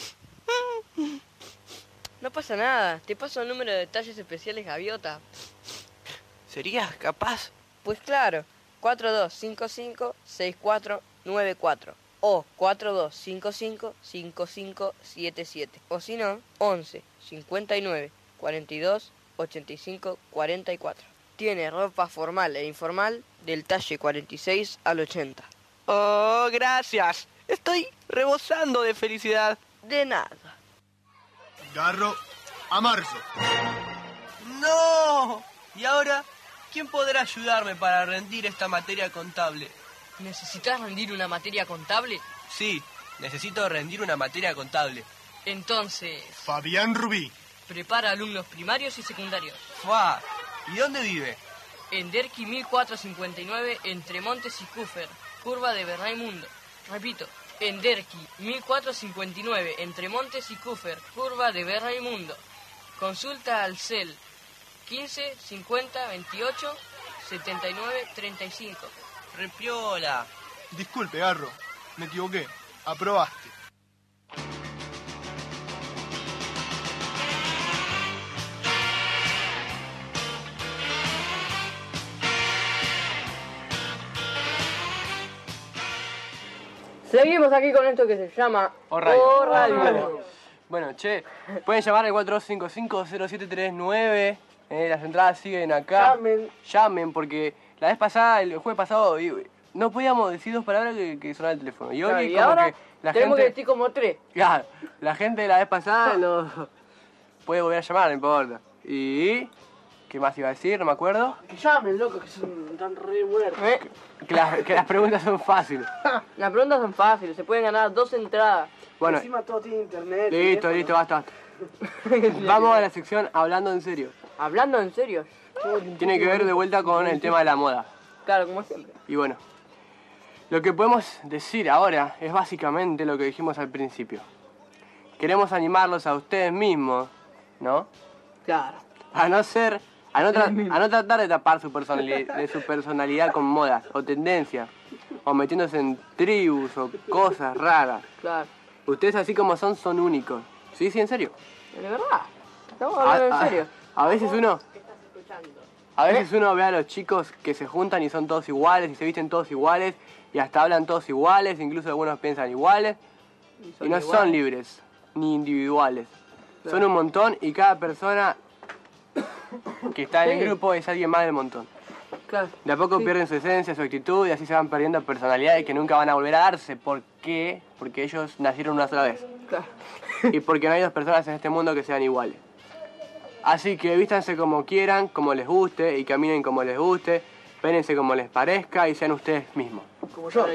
No pasa nada, te paso el número de talles especiales Gaviota. ¿Serías capaz? Pues claro, cuatro dos cinco cinco seis cuatro nueve cuatro o cuatro dos cinco cinco cinco cinco siete siete o si no, once cincuenta y nueve cuarenta y dos ochenta y cinco cuarenta y cuatro. Tiene ropa formal e informal del talle cuarenta y seis al ochenta. Oh, gracias. Estoy rebosando de felicidad. De nada. Garro a marzo. ¡No! ¿Y ahora quién podrá ayudarme para rendir esta materia contable? ¿Necesitas rendir una materia contable? Sí, necesito rendir una materia contable. Entonces... Fabián Rubí. Prepara alumnos primarios y secundarios. ¡Fua! ¿Y dónde vive? En Derqui mil cuatrocientos cincuenta y nueve, entre Montes y Cúfer, curva de Bernay-Mundo. Repito, en Derqui mil cuatrocientos cincuenta y nueve, entre Montes y Cúfer, curva de Bernay-Mundo. Consulta al C E L quince cincuenta veintiocho setenta y nueve treinta y cinco. Repiola. Disculpe, Garro, me equivoqué. Aprobaste. Seguimos aquí con esto que se llama O Radio. O Radio. Bueno, che, pueden llamar al cuatro dos cinco cinco cero siete tres nueve. Eh, las entradas siguen acá. Llamen. Llamen, porque la vez pasada, el jueves pasado, y- no podíamos decir dos palabras que, que sonaba el teléfono. Y hoy Claro, y como ahora que la tenemos gente... que decir como tres. Claro, la gente de la vez pasada no puede volver a llamar, no importa. Y... ¿qué más iba a decir? No me acuerdo. Que llamen, loco, que son tan re muertos. ¿Eh? Que, las- que las preguntas son fáciles. Las preguntas son fáciles, se pueden ganar dos entradas. Bueno, Encima todo tiene internet. listo, teléfono. listo, basta, basta. Vamos a la sección Hablando en Serio. Hablando en serio. Tiene que ver de vuelta con el tema de la moda. Claro, como siempre. Y bueno, lo que podemos decir ahora es básicamente lo que dijimos al principio. Queremos animarlos a ustedes mismos, ¿no? Claro. A no ser, a no, tra- a no tratar de tapar su personalidad, de su personalidad con modas o tendencias, o metiéndose en tribus o cosas raras. Claro. Ustedes así como son, son únicos. ¿Sí? ¿Sí? ¿En serio? De verdad. Estamos hablando A- en a- serio. A veces uno... A veces uno ve a los chicos que se juntan y son todos iguales y se visten todos iguales y hasta hablan todos iguales, incluso algunos piensan iguales y no son libres ni individuales. Son un montón y cada persona que está en el Sí. grupo es alguien más del montón. Claro. De a poco Sí. pierden su esencia, su actitud y así se van perdiendo personalidades que nunca van a volver a darse. ¿Por qué? Porque ellos nacieron una sola vez. Claro. Y porque no hay dos personas en este mundo que sean iguales. Así que vístanse como quieran, como les guste y caminen como les guste, pérense como les parezca y sean ustedes mismos. Como yo.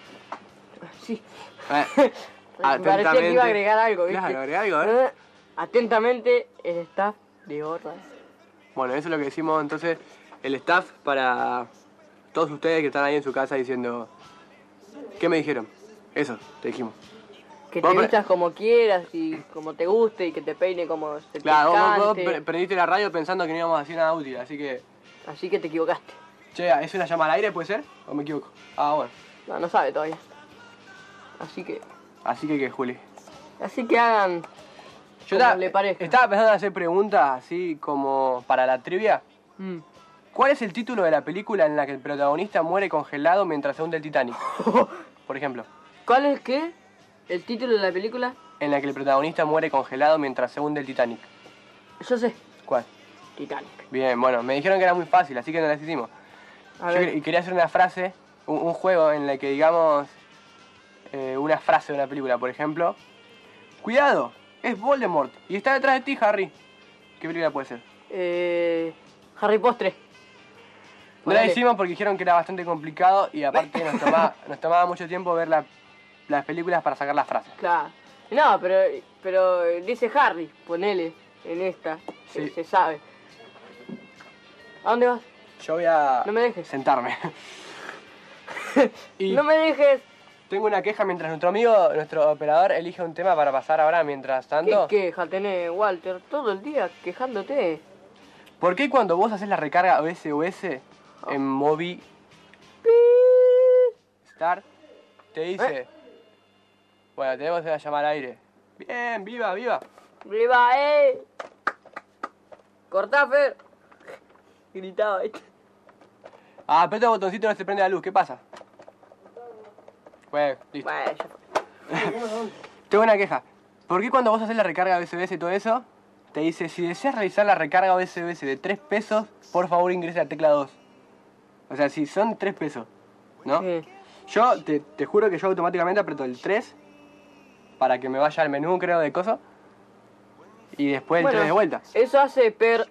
Sí. Eh, Me parecía que iba a agregar algo, ¿viste? Claro, agregar algo, a ver. Eh, Atentamente, el staff de Horra. Bueno, eso es lo que decimos entonces el staff para todos ustedes que están ahí en su casa diciendo... ¿Qué me dijeron? Eso, te dijimos. Que te Vos pre- vistas como quieras y como te guste y que te peine como se Claro, te vos, vos cante. pre- prendiste la radio pensando que no íbamos a decir nada útil, así que... Así que te equivocaste. Che, ¿es una llama al aire, puede ser? ¿O me equivoco? Ah, bueno. No, no sabe todavía. Así que... Así que, ¿qué, Juli? Así que hagan Yo como estaba, le parezca. estaba pensando en hacer preguntas así como para la trivia. Mm. ¿Cuál es el título de la película en la que el protagonista muere congelado mientras se hunde el Titanic? Por ejemplo. ¿Cuál es qué? ¿El título de la película? En la que el protagonista muere congelado mientras se hunde el Titanic. Yo sé. ¿Cuál? Titanic. Bien, bueno, me dijeron que era muy fácil, así que no las hicimos. A Yo ver. que- quería hacer una frase, un, un juego en el que digamos eh, una frase de una película, por ejemplo. Cuidado, es Voldemort y está detrás de ti, Harry. ¿Qué película puede ser? Eh, Harry Potter. No la Ponele. hicimos porque dijeron que era bastante complicado y aparte nos tomaba, nos tomaba mucho tiempo ver la- las películas para sacar las frases. Claro. No, pero, pero dice Harry, ponele en esta. Sí. Se, se sabe. ¿A dónde vas? Yo voy a No me dejes. sentarme. Y No me dejes. tengo una queja mientras nuestro amigo, nuestro operador, elige un tema para pasar ahora mientras ¿Qué tanto. queja tenés, Walter? Todo el día quejándote. ¿Por qué cuando vos haces la recarga S O S en Movistar te dice... Bueno, tenemos una llamada al aire. Bien, viva, viva. ¡Viva, eh! Cortá, Fer. Gritaba, ¿viste? Ah, aprieta el botoncito y no se prende la luz. ¿Qué pasa? Bueno, listo. Bueno, ya fue. Tengo una queja. ¿Por qué cuando vos haces la recarga U S B S y todo eso, te dice, si deseas realizar la recarga U S B S de tres pesos, por favor ingrese a la tecla dos? O sea, si son tres pesos, ¿no? Sí. Yo te, te juro que yo automáticamente aprieto el tres para que me vaya al menú, creo, de coso. Y después el Bueno, tres de vuelta. Eso hace per...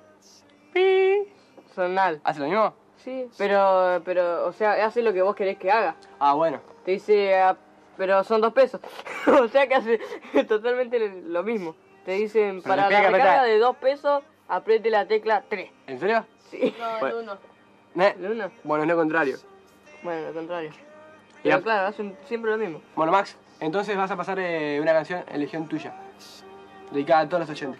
Sonal. ¿Hace lo mismo? Sí, pero, pero, o sea, hace lo que vos querés que haga. Ah, bueno. Te dice, ah, pero son dos pesos. O sea que hace totalmente lo mismo. Te dicen, Pero para le pide la que recarga apretar. de dos pesos, apriete la tecla tres. ¿En serio? Sí. No, Bueno. el uno. ¿Eh? ¿El uno? Bueno, es lo contrario. Bueno, lo contrario. Y Pero a- claro, hacen siempre lo mismo. Bueno, Max, entonces vas a pasar eh, una canción, elección tuya, dedicada a todos los oyentes.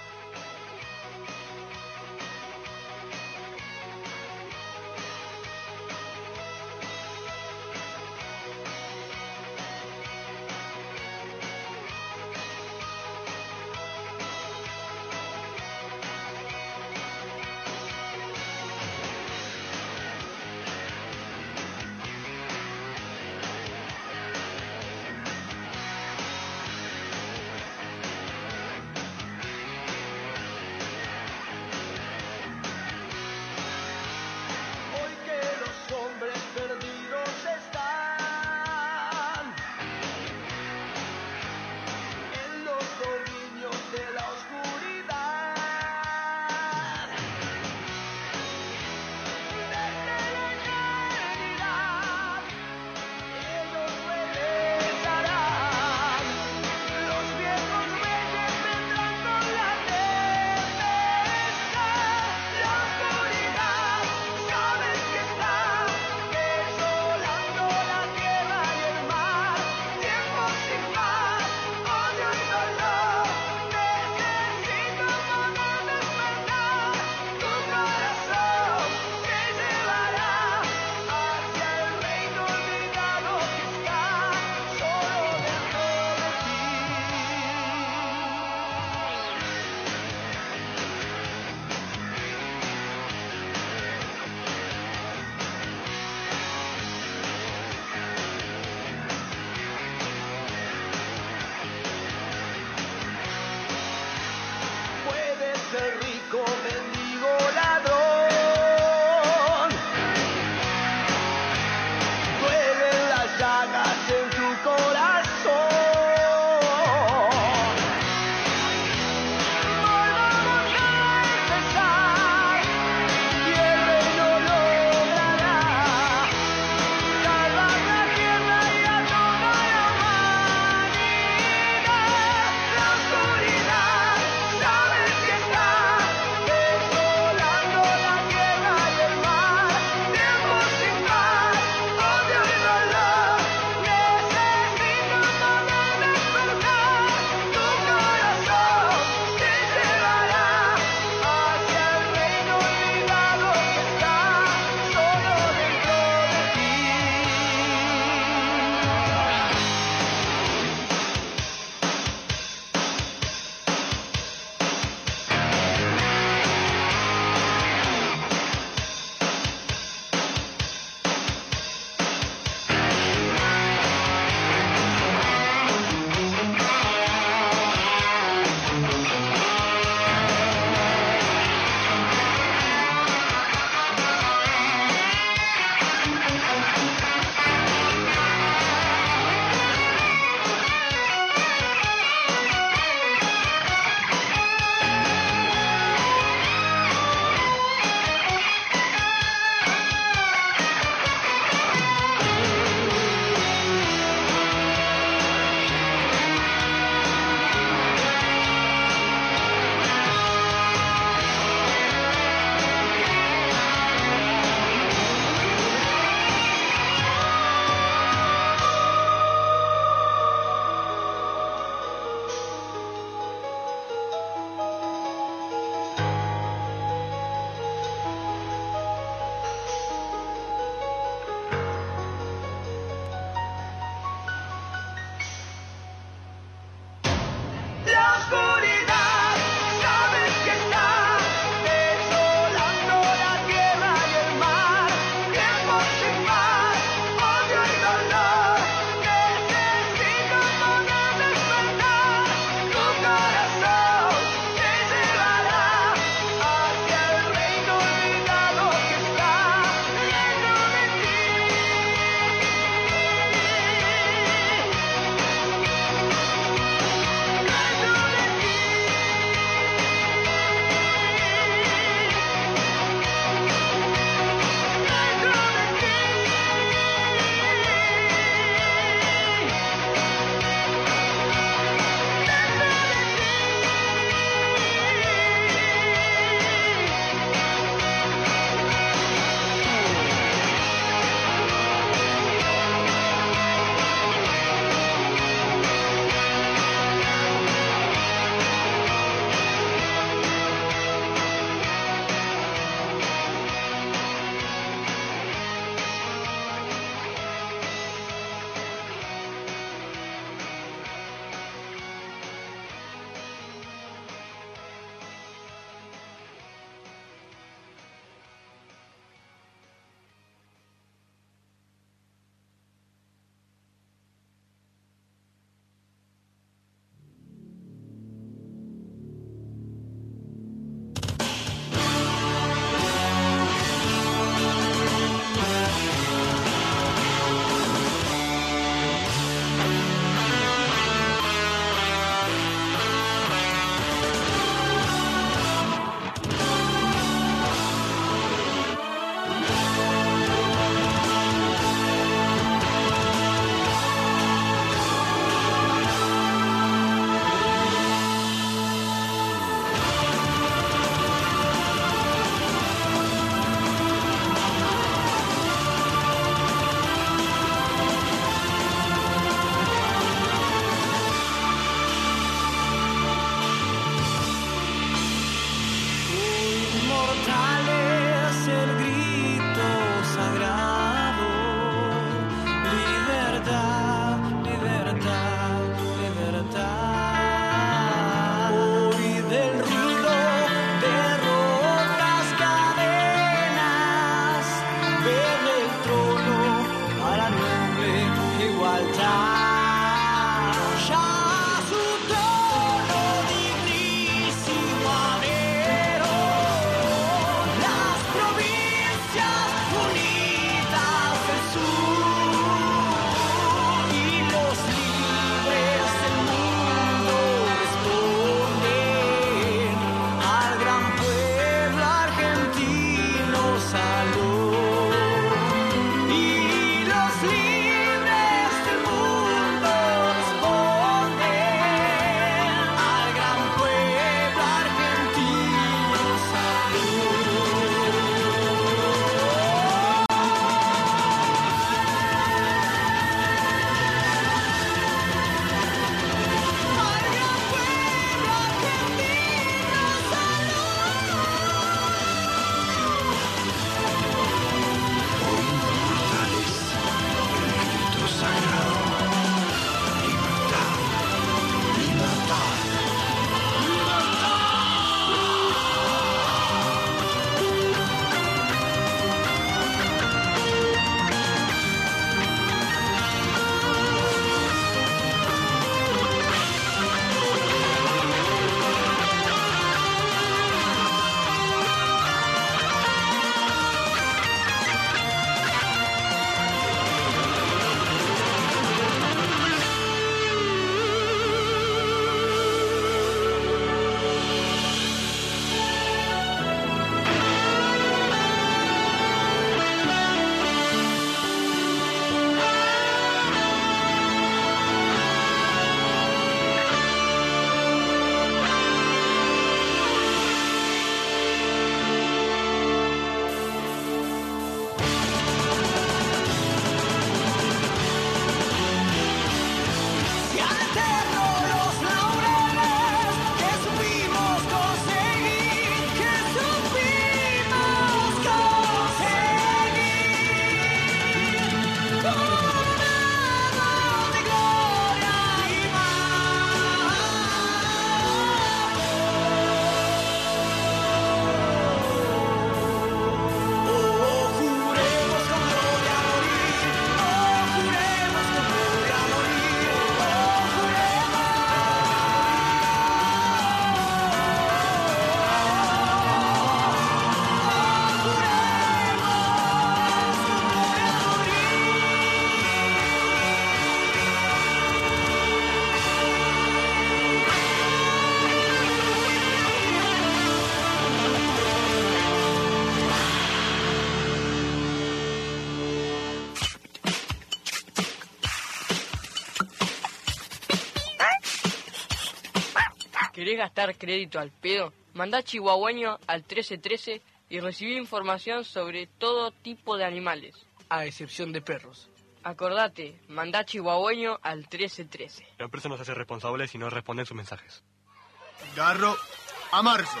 ¿Querés gastar crédito al pedo? Mandá chihuahueño al trece trece y recibí información sobre todo tipo de animales, a excepción de perros. Acordate, mandá chihuahueño al trece trece. La empresa no se hace responsable si no responden sus mensajes. Garro a marzo.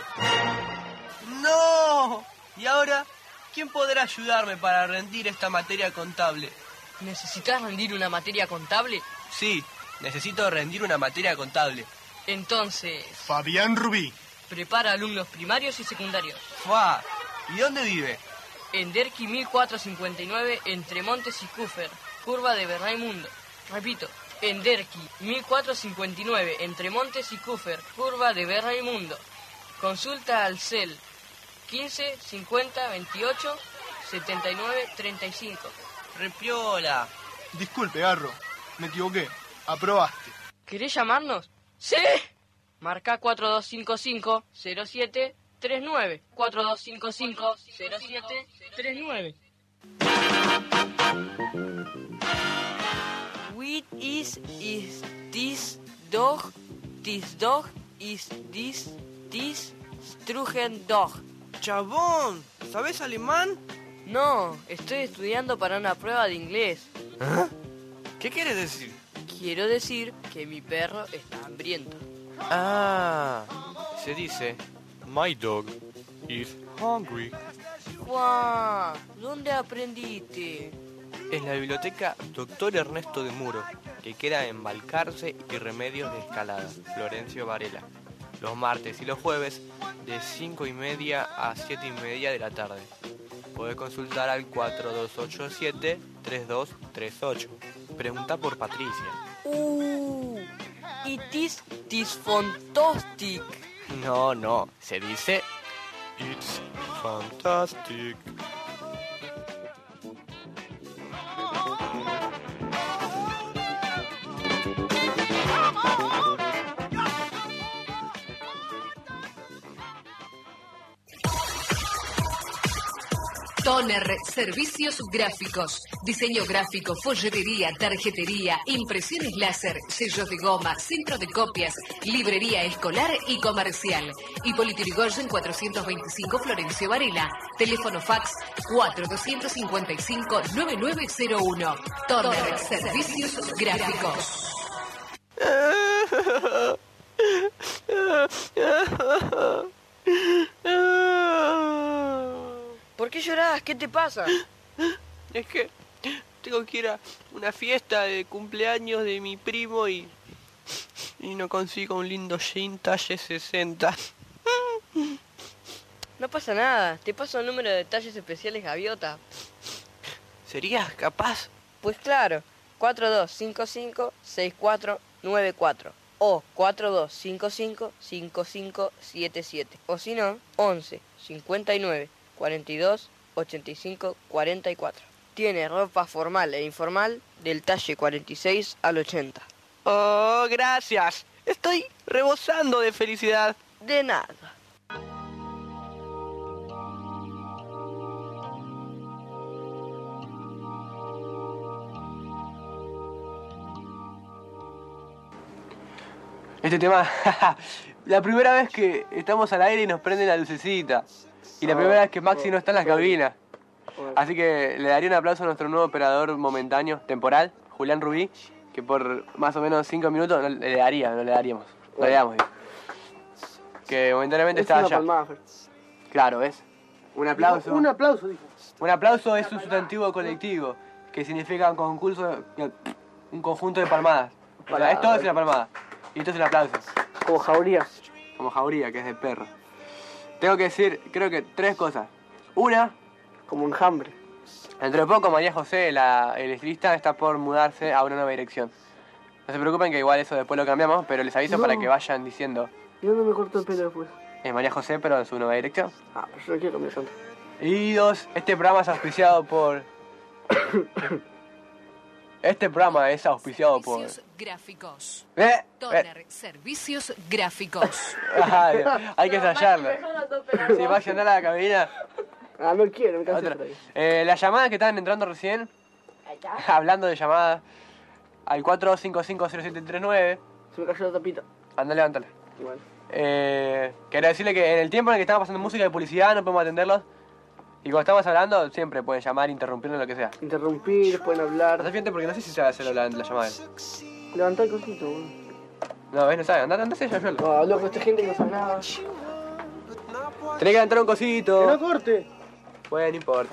¡No! ¿Y ahora? ¿Quién podrá ayudarme para rendir esta materia contable? ¿Necesitas rendir una materia contable? Sí, necesito rendir una materia contable. Entonces... Fabián Rubí. Prepara alumnos primarios y secundarios. ¡Fua! ¿Y dónde vive? En Derqui mil cuatrocientos cincuenta y nueve, entre Montes y Cúfer, curva de Berraimundo. Repito, en Derqui mil cuatrocientos cincuenta y nueve, entre Montes y Cúfer, curva de Berraimundo. Consulta al C E L quince cincuenta veintiocho setenta y nueve treinta y cinco. Repiola. Disculpe, Garro, me equivoqué. Aprobaste. ¿Querés llamarnos? ¡Sí! Marca cuatro dos cinco cinco cero siete tres nueve. cuatro dos cinco cinco cero siete tres nueve. What is is this dog? This dog is this this Strugen dog. Chabón, ¿sabes alemán? No, estoy estudiando para una prueba de inglés. ¿Ah? ¿Qué quieres decir? Quiero decir que mi perro está hambriento. Ah, se dice, my dog is hungry. ¡Guau! ¿Dónde aprendiste? En la biblioteca Doctor Ernesto de Muro, que queda en Balcarce y Remedios de Escalada, Florencio Varela. Los martes y los jueves de cinco y media a siete y media de la tarde. Podés consultar al cuatro dos ocho siete tres dos tres ocho. Pregunta por Patricia. Uh, it is this fantastic. No, no, se dice it's fantastic. Toner Servicios Gráficos. Diseño gráfico, folletería, tarjetería, impresiones láser, sellos de goma, centro de copias, librería escolar y comercial. Hipólito Yrigoyen cuatrocientos veinticinco, Florencio Varela. Teléfono fax cuatro dos cinco cinco nueve nueve cero uno. Toner Servicios Gráficos. ¿Por qué llorás? ¿Qué te pasa? Es que tengo que ir a una fiesta de cumpleaños de mi primo y, y no consigo un lindo jean talle sesenta. No pasa nada, te paso el número de talles especiales Gaviota. ¿Serías capaz? Pues claro, cuatro dos cinco cinco seis cuatro nueve cuatro o cuatro dos cinco cinco cinco cinco siete siete o si no, once cincuenta y nueve cuarenta y dos ochenta y cinco cuarenta y cuatro. Tiene ropa formal e informal del talle cuarenta y seis al ochenta. Oh, gracias. Estoy rebosando de felicidad. De nada. Este tema, la primera vez que estamos al aire y nos prenden la lucecita. Y la primera vez que Maxi no está en la cabina. Así que le daría un aplauso a nuestro nuevo operador momentáneo, temporal, Julián Rubí, que por más o menos cinco minutos no le daría, no le daríamos. No le damos. Que momentáneamente está allá. Claro, ¿ves? Un aplauso. Un aplauso, dijo. Un aplauso es un sustantivo colectivo, que significa un concurso, un conjunto de palmadas. O sea, esto es una palmada. Y esto es un aplauso. Como jauría. Como jauría, que es de perro. Tengo que decir, creo que tres cosas. Una, como enjambre. Dentro de poco María José, la, el estilista, está por mudarse a una nueva dirección. No se preocupen que igual eso después lo cambiamos, pero les aviso no. para que vayan diciendo. ¿Y dónde me cortó el pelo después? Es María José, pero en su nueva dirección. Ah, pero yo no quiero cambiar tanto. Y dos, este programa es auspiciado por... Este programa es auspiciado por... Servicios gráficos. ¿Eh? Toner, servicios gráficos. Ay, hay que ensayarlo. Si vas a andar a la cabina... Ah, no quiero, me cansé por ahí. Eh, las llamadas que estaban entrando recién, hablando de llamadas, al cuatro dos cinco cinco cero siete tres nueve. Se me cayó la tapita. Anda, levántala. Igual. Eh, quiero decirle que en el tiempo en el que estamos pasando música de publicidad no podemos atenderlos. Y cuando estamos hablando, siempre pueden llamar, interrumpirnos, lo que sea. Interrumpir, pueden hablar. Hacé frente porque no sé si sabe hacer la, la llamada. Levantá el cosito, boludo. No, ves, no sabe. Andá, andá, yo, yo. No, loco, esta gente que no sabe nada. Tenés que levantar un cosito. Que no corte. Bueno, no importa.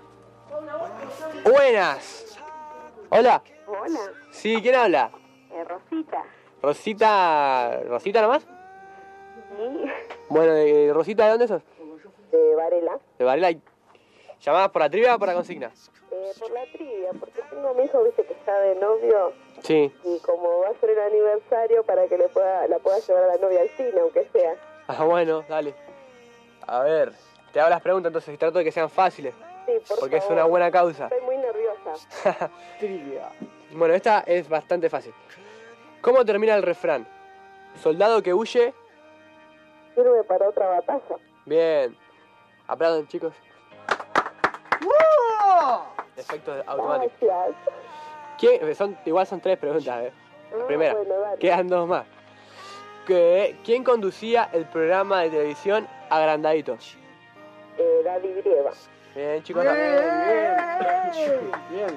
Buenas. Hola. Hola, Sí, ¿quién habla? eh, Rosita. Rosita... ¿Rosita nomás? Sí, Bueno, eh, Rosita, ¿de dónde sos? de Varela. De Varela. ¿Llamabas por la trivia o por la consigna? Eh, por la trivia, porque tengo a mi hijo, viste, que está de novio. Sí. Y como va a ser el aniversario, para que le pueda, la pueda llevar a la novia al cine, aunque sea. Ah, bueno, dale. A ver, te hago las preguntas entonces y trato de que sean fáciles. Sí, por Porque favor. es una buena causa. Estoy muy nerviosa. Trivia. Bueno, esta es bastante fácil. ¿Cómo termina el refrán? Soldado que huye. Sirve para otra batalla. Bien. Aplaudan, chicos. Efecto automático. Gracias. ¿Quién? Son, igual son tres preguntas, ¿eh? La Ah, primera. bueno, dale. Quedan dos más. ¿Qué- ¿Quién conducía el programa de televisión Agrandaditos? Eh, Daddy Brieva. Bien, chicos. Bien, bien. Bien.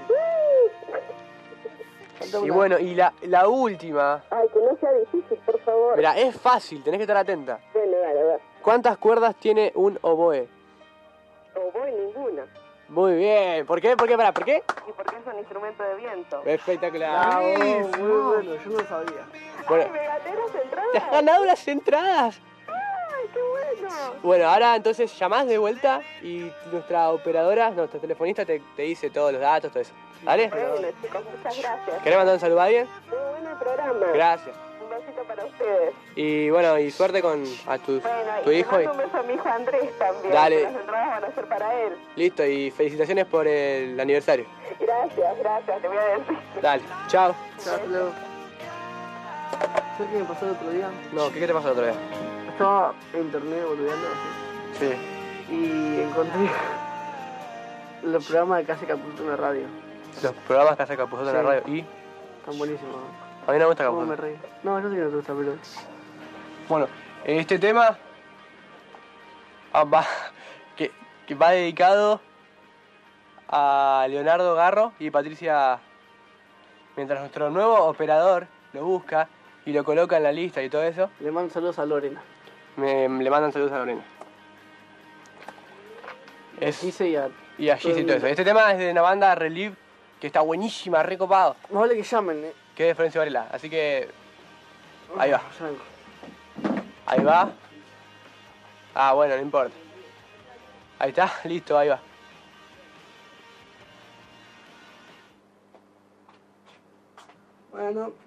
Falta Y una. bueno, y la, la última. Ay, que no sea difícil, por favor. Mira, es fácil, tenés que estar atenta. Bueno, dale, a ver. ¿Cuántas cuerdas tiene un oboe? O voy ninguna. Muy bien. ¿Por qué? ¿Por qué? Pará, ¿por qué? Y porque es un instrumento de viento. Espectacular. Bravo, muy bueno, yo no lo sabía. Bueno, Ay, me gané las entradas. te has ganado las entradas. Ay, qué bueno. Bueno, ahora entonces llamás de vuelta y nuestra operadora, nuestra telefonista te, te dice todos los datos, todo eso. ¿Vale? Bueno, chicos, muchas gracias. ¿Querés mandar un saludo a alguien? Muy bueno el programa. Gracias. Un besito para ustedes. Y bueno, y suerte con a tu, Bueno, tu y le hijo. Y, mando un beso a mi hijo Andrés también. Dale. Que las entradas van a ser para él. listo, y felicitaciones por el aniversario. Gracias, gracias, te voy a decir. Dale, chao. Chao, Leo. ¿Sabes qué me pasó el otro día? No, ¿qué, qué te pasó el otro día? Estaba en internet boludeando así, Sí. y encontré los programas de Casa Capuzotto en la radio. Los programas que hace Capuzotto en la Sí. radio. Y Están buenísimos. a mí no me gusta ¿Cómo me Capuzotto. reí? No, yo sé que no te gusta, pero... Bueno, este tema ah, va, que, que va dedicado a Leonardo Garro y Patricia, mientras nuestro nuevo operador lo busca y lo coloca en la lista y todo eso. Le mando saludos a Lorena. Me, le mandan saludos a Lorena. Es, Dice ya. y a Gis y todo eso. Este tema es de una banda Relief que está buenísima, recopado, No vale que llamen, eh. que es de Florencio Varela. Así que ahí va. Ya vengo. Ahí va. Ah, bueno, no importa. Ahí está, listo, ahí va. Bueno.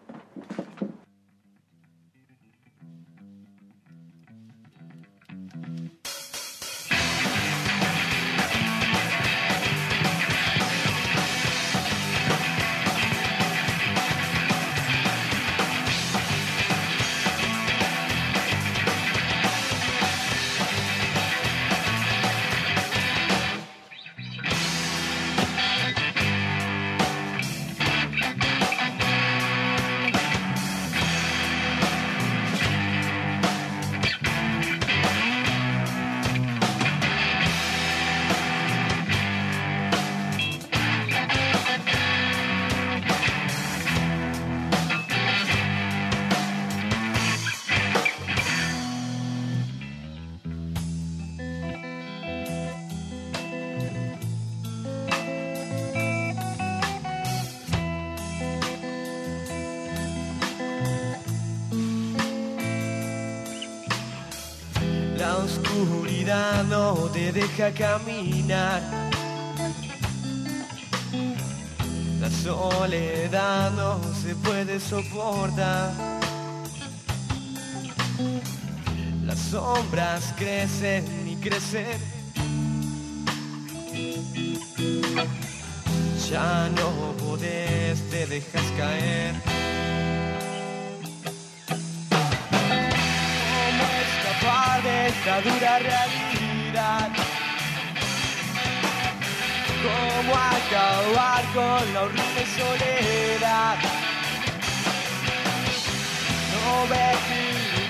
La oscuridad no te deja caminar. La soledad no se puede soportar. Las sombras crecen y crecen. Ya no podés, te dejas caer. ¿Cómo escapar de esta dura realidad? ¿Cómo acabar con la horrible soledad? No ves mi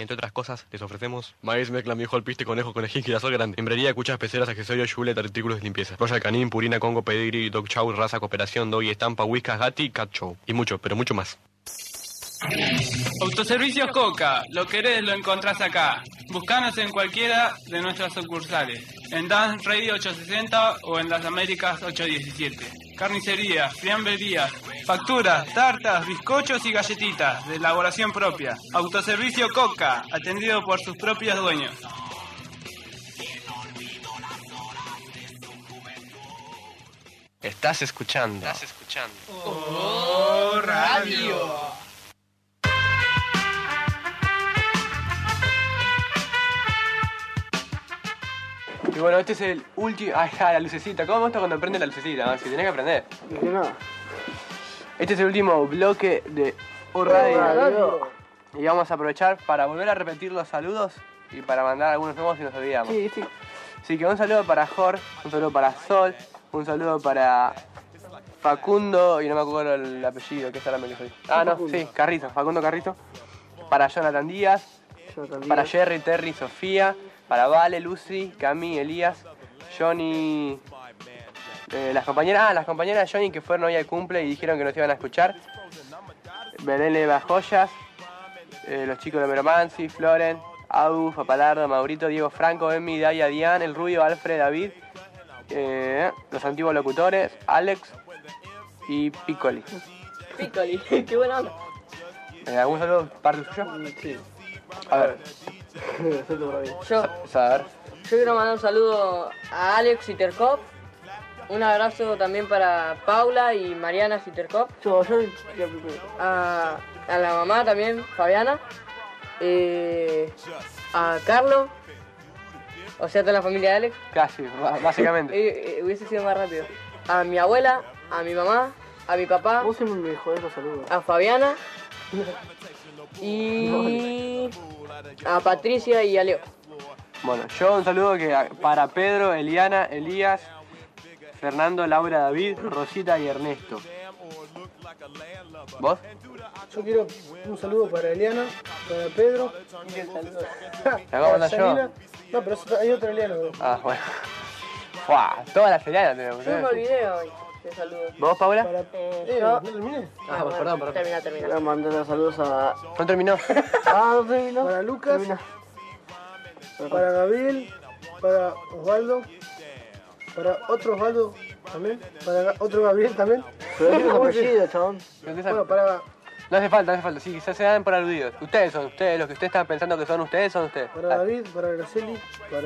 Entre otras cosas, les ofrecemos maíz, mezcla, mijo, alpiste, conejo, conejín, girasol grande, hembrería, cuchas, peceras, accesorios, chulet, artículos de limpieza, Royal Canin, Purina, Congo, Pedigree, Dog Chow, Raza, Cooperación, Doggy, Estampa, Whiskas, Gatti, Cat Show. Y mucho, pero mucho más. Autoservicios Coca, lo querés lo encontrás acá. Buscanos en cualquiera de nuestras sucursales, en Dance Radio ochocientos sesenta o en Las Américas ochocientos diecisiete. Carnicería, fiambrerías, facturas, tartas, bizcochos y galletitas de elaboración propia. Autoservicio Coca, atendido por sus propios dueños. Estás escuchando. Estás escuchando. Oh, radio. Y bueno, este es el último... Ay, ja, la lucecita. ¿Cómo me gusta cuando prende la lucecita? ¿No? Si tenés que aprender. No. Este es el último bloque de O Radio. Y vamos a aprovechar para volver a repetir los saludos y para mandar algunos nuevos si nos olvidamos. Sí, sí. Así que un saludo para Jorge, un saludo para Sol, un saludo para Facundo, y no me acuerdo el apellido, que es ahora me dijo. Ah, no, sí, Carrizo, Facundo Carrizo. Para Jonathan Díaz, Jonathan para Díaz. Jerry, Terry, Sofía, para Vale, Lucy, Cami, Elías, Johnny, eh, las compañeras, ah, las compañeras de Johnny que fueron hoy al cumple y dijeron que nos iban a escuchar. Belén Leva Joyas, eh, los chicos de Meromancy, Floren, Agus, Papalardo, Maurito, Diego Franco, Emi, Daya, Dian, El Rubio, Alfred, David, eh, los antiguos locutores, Alex y Piccoli. Piccoli, qué buena onda. Eh, ¿Algún saludo parte suyo? Sí. A ver. Yo, A ver. yo quiero mandar un saludo a Alex Sitterkopf. Un abrazo también para Paula y Mariana Sitterkopf. Yo, yo, a, a la mamá también, Fabiana. Eh, a Carlos. O sea, toda la familia de Alex. Casi, básicamente. Eh, eh, hubiese sido más rápido. A mi abuela, a mi mamá, a mi papá. Vos siempre me jodés los saludos. A Fabiana. Y a Patricia y a Leo. Bueno, yo un saludo que para Pedro, Eliana, Elías, Fernando, Laura, David, Rosita y Ernesto. ¿Vos? Yo quiero un saludo para Eliana, para Pedro. ¿La hago mandar yo? Yanina. No, pero eso- hay otro Eliana. bro. Ah, bueno. Fua, todas las Elianas tenemos. Yo me olvidé hoy de saludos. ¿Vos, Paula? Eh, Eh, yo... ¿no terminé? Ah, bueno, perdón, perdón. Termina, termina. Voy a mandar saludos a... ¿No terminó? Ah, no terminó. Para Lucas. Termina. Para Gabriel. Para Osvaldo. Para otro Osvaldo también. Para otro Gabriel también. Pero es un apellido, chabón. Bueno, para... No hace falta, no hace falta. Sí, quizás se dan por aludidos. Ustedes son ustedes, los que ustedes están pensando que son ustedes, son ustedes. Para Dale. David, para Graceli, para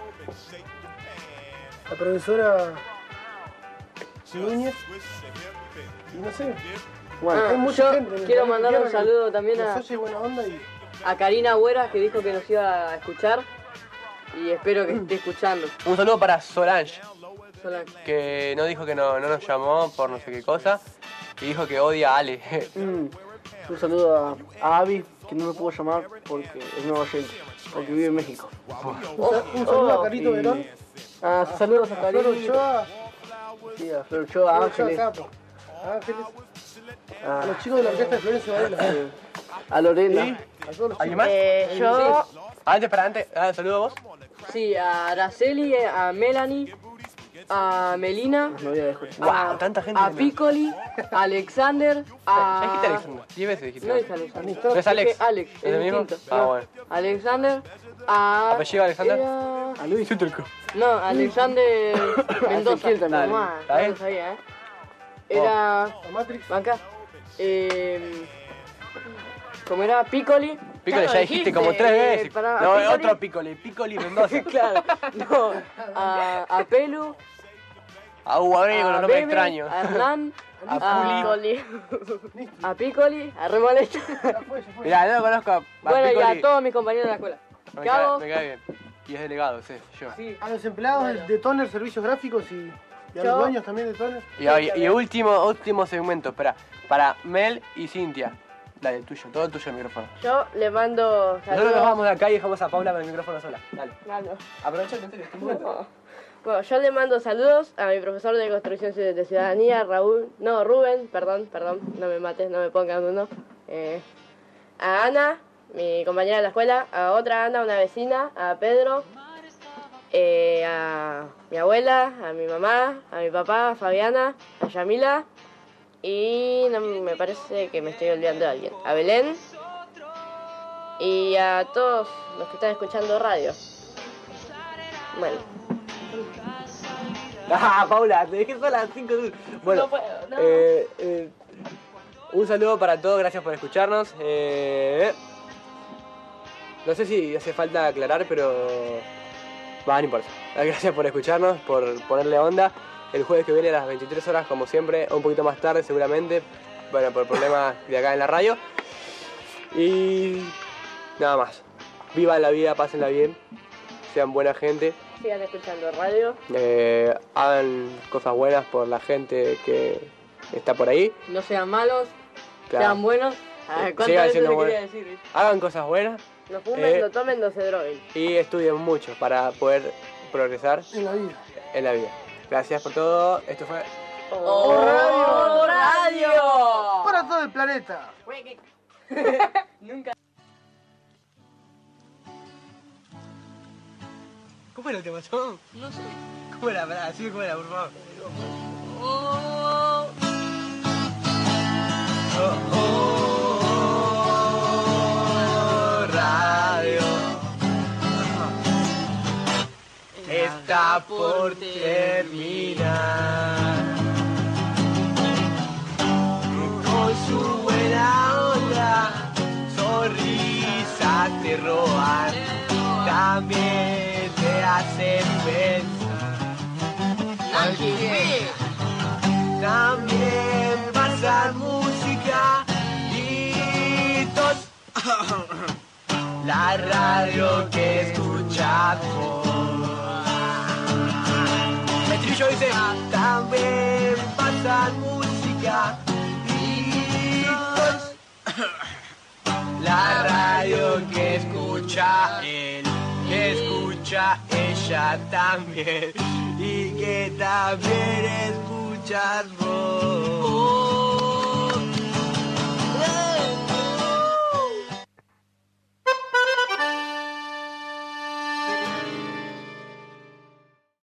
la profesora Núñez. Y no sé. Bueno, hay mucha yo gente en el quiero país que mandar un quiera que saludo también a, nos oye buena onda y a Karina Huera, que dijo que nos iba a escuchar. Y espero que esté escuchando. Un saludo para Solange, Solange. que no dijo que no, no nos llamó por no sé qué cosa. Y dijo que odia a Ale. Mm, un saludo a, a Avi, que no me puedo llamar porque es nuevo oyente, porque vive en México. Un, sa- un saludo a Carito y- Verón. Ah, saludos a A Flor Karina. Ochoa. Sí, a Flor Ochoa, a Ángeles. A Ángeles. A los chicos de la orquesta de Florencio Varela. A Lorena. ¿Sí? A todos los ¿Alguien chicos. más? Eh, yo, Antes, para antes. Ah, saludo a vos. sí, a Araceli, a Melanie, a Melina, No voy a escuchar. Wow, tanta gente. a que me- Piccoli, a Alexander, ¿Ya dijiste a... Alexander? Diez veces dijiste. No dije Alexander. ¿No es Alex? Dije Alex, ¿Es el mismo? distinto. Ah, No. bueno. Alexander, a... ¿Apellido Alexander? era- A Luis. No, Alexander Mendoza. Ezequiel también. Tomá, ¿Está no bien? lo sabía, ¿eh? Era... A Matrix. Banca. Eh... ¿Cómo era? Piccoli. Piccoli lo ya dijiste como tres eh, veces. pará, No, Piccoli. otro Piccoli. Piccoli Mendoza. Claro. No, a, a Pelu, A Hugo Abreu con a los nombres Bebe, extraños. a Hernán, A a Piccoli, a Piccoli, a Remoleta. Mirá, no lo conozco a, a Bueno, y Piccoli. a todos mis compañeros de la escuela. Me ¿Qué cae, hago? me cae bien. Y es delegado, sí, yo. Sí. A los empleados de- de Toner Servicios Gráficos y, y a Yo- los dueños también de Toner. Y, y, y último, último segmento, espera. Para Mel y Cintia. Dale, el tuyo, todo el tuyo el micrófono. Yo le mando Nosotros nos saludos. vamos de acá y dejamos a Paula con el micrófono sola. Dale. No, no. Aprovechate, en serio, este momento. Bueno, yo le mando saludos a mi profesor de construcción de ciudadanía, Raúl, no, Rubén, perdón, perdón, no me mates, no me pongan uno. Eh, a Ana, mi compañera de la escuela, a otra Ana, una vecina, a Pedro, eh, a mi abuela, a mi mamá, a mi papá, a Fabiana, a Yamila y no, me parece que me estoy olvidando de alguien, a Belén y a todos los que están escuchando radio. Bueno. Ah, Paula, te dejé sola cinco minutos. Bueno, no puedo, no. Eh, eh, un saludo para todos, gracias por escucharnos. Eh, no sé si hace falta aclarar, pero... Va, no importa. Gracias por escucharnos, por ponerle onda. El jueves que viene a las veintitrés horas, como siempre, un poquito más tarde seguramente, bueno, por problemas de acá en la radio. Y nada más. Vivan la vida, pásenla bien, sean buena gente. Sigan escuchando radio. Eh, hagan cosas buenas por la gente que está por ahí. No sean malos, Claro. sean buenos. Ah, ¿cuántas Sigan veces siendo le buenos. quería decir? Hagan cosas buenas. No fumen, eh, no tomen, no se droguen. y estudien mucho para poder progresar En la vida. en la vida. Gracias por todo. Esto fue... ¡Oh, radio! ¡Oh, radio! Para todo el planeta. Nunca. ¿Cómo era el tema, Tom? No sé. ¿Cómo era? Pará, decime cómo era, por favor. Oh, Oh, oh, radio. Está por terminar. Con su buena onda, sonrisas te roban, también te hacen pensar. También pasan música y tos. La radio que escuchas vos. El trillo dice, también pasan música y tos. La radio que escucha él, que escucha ella también y que también escuchas vos.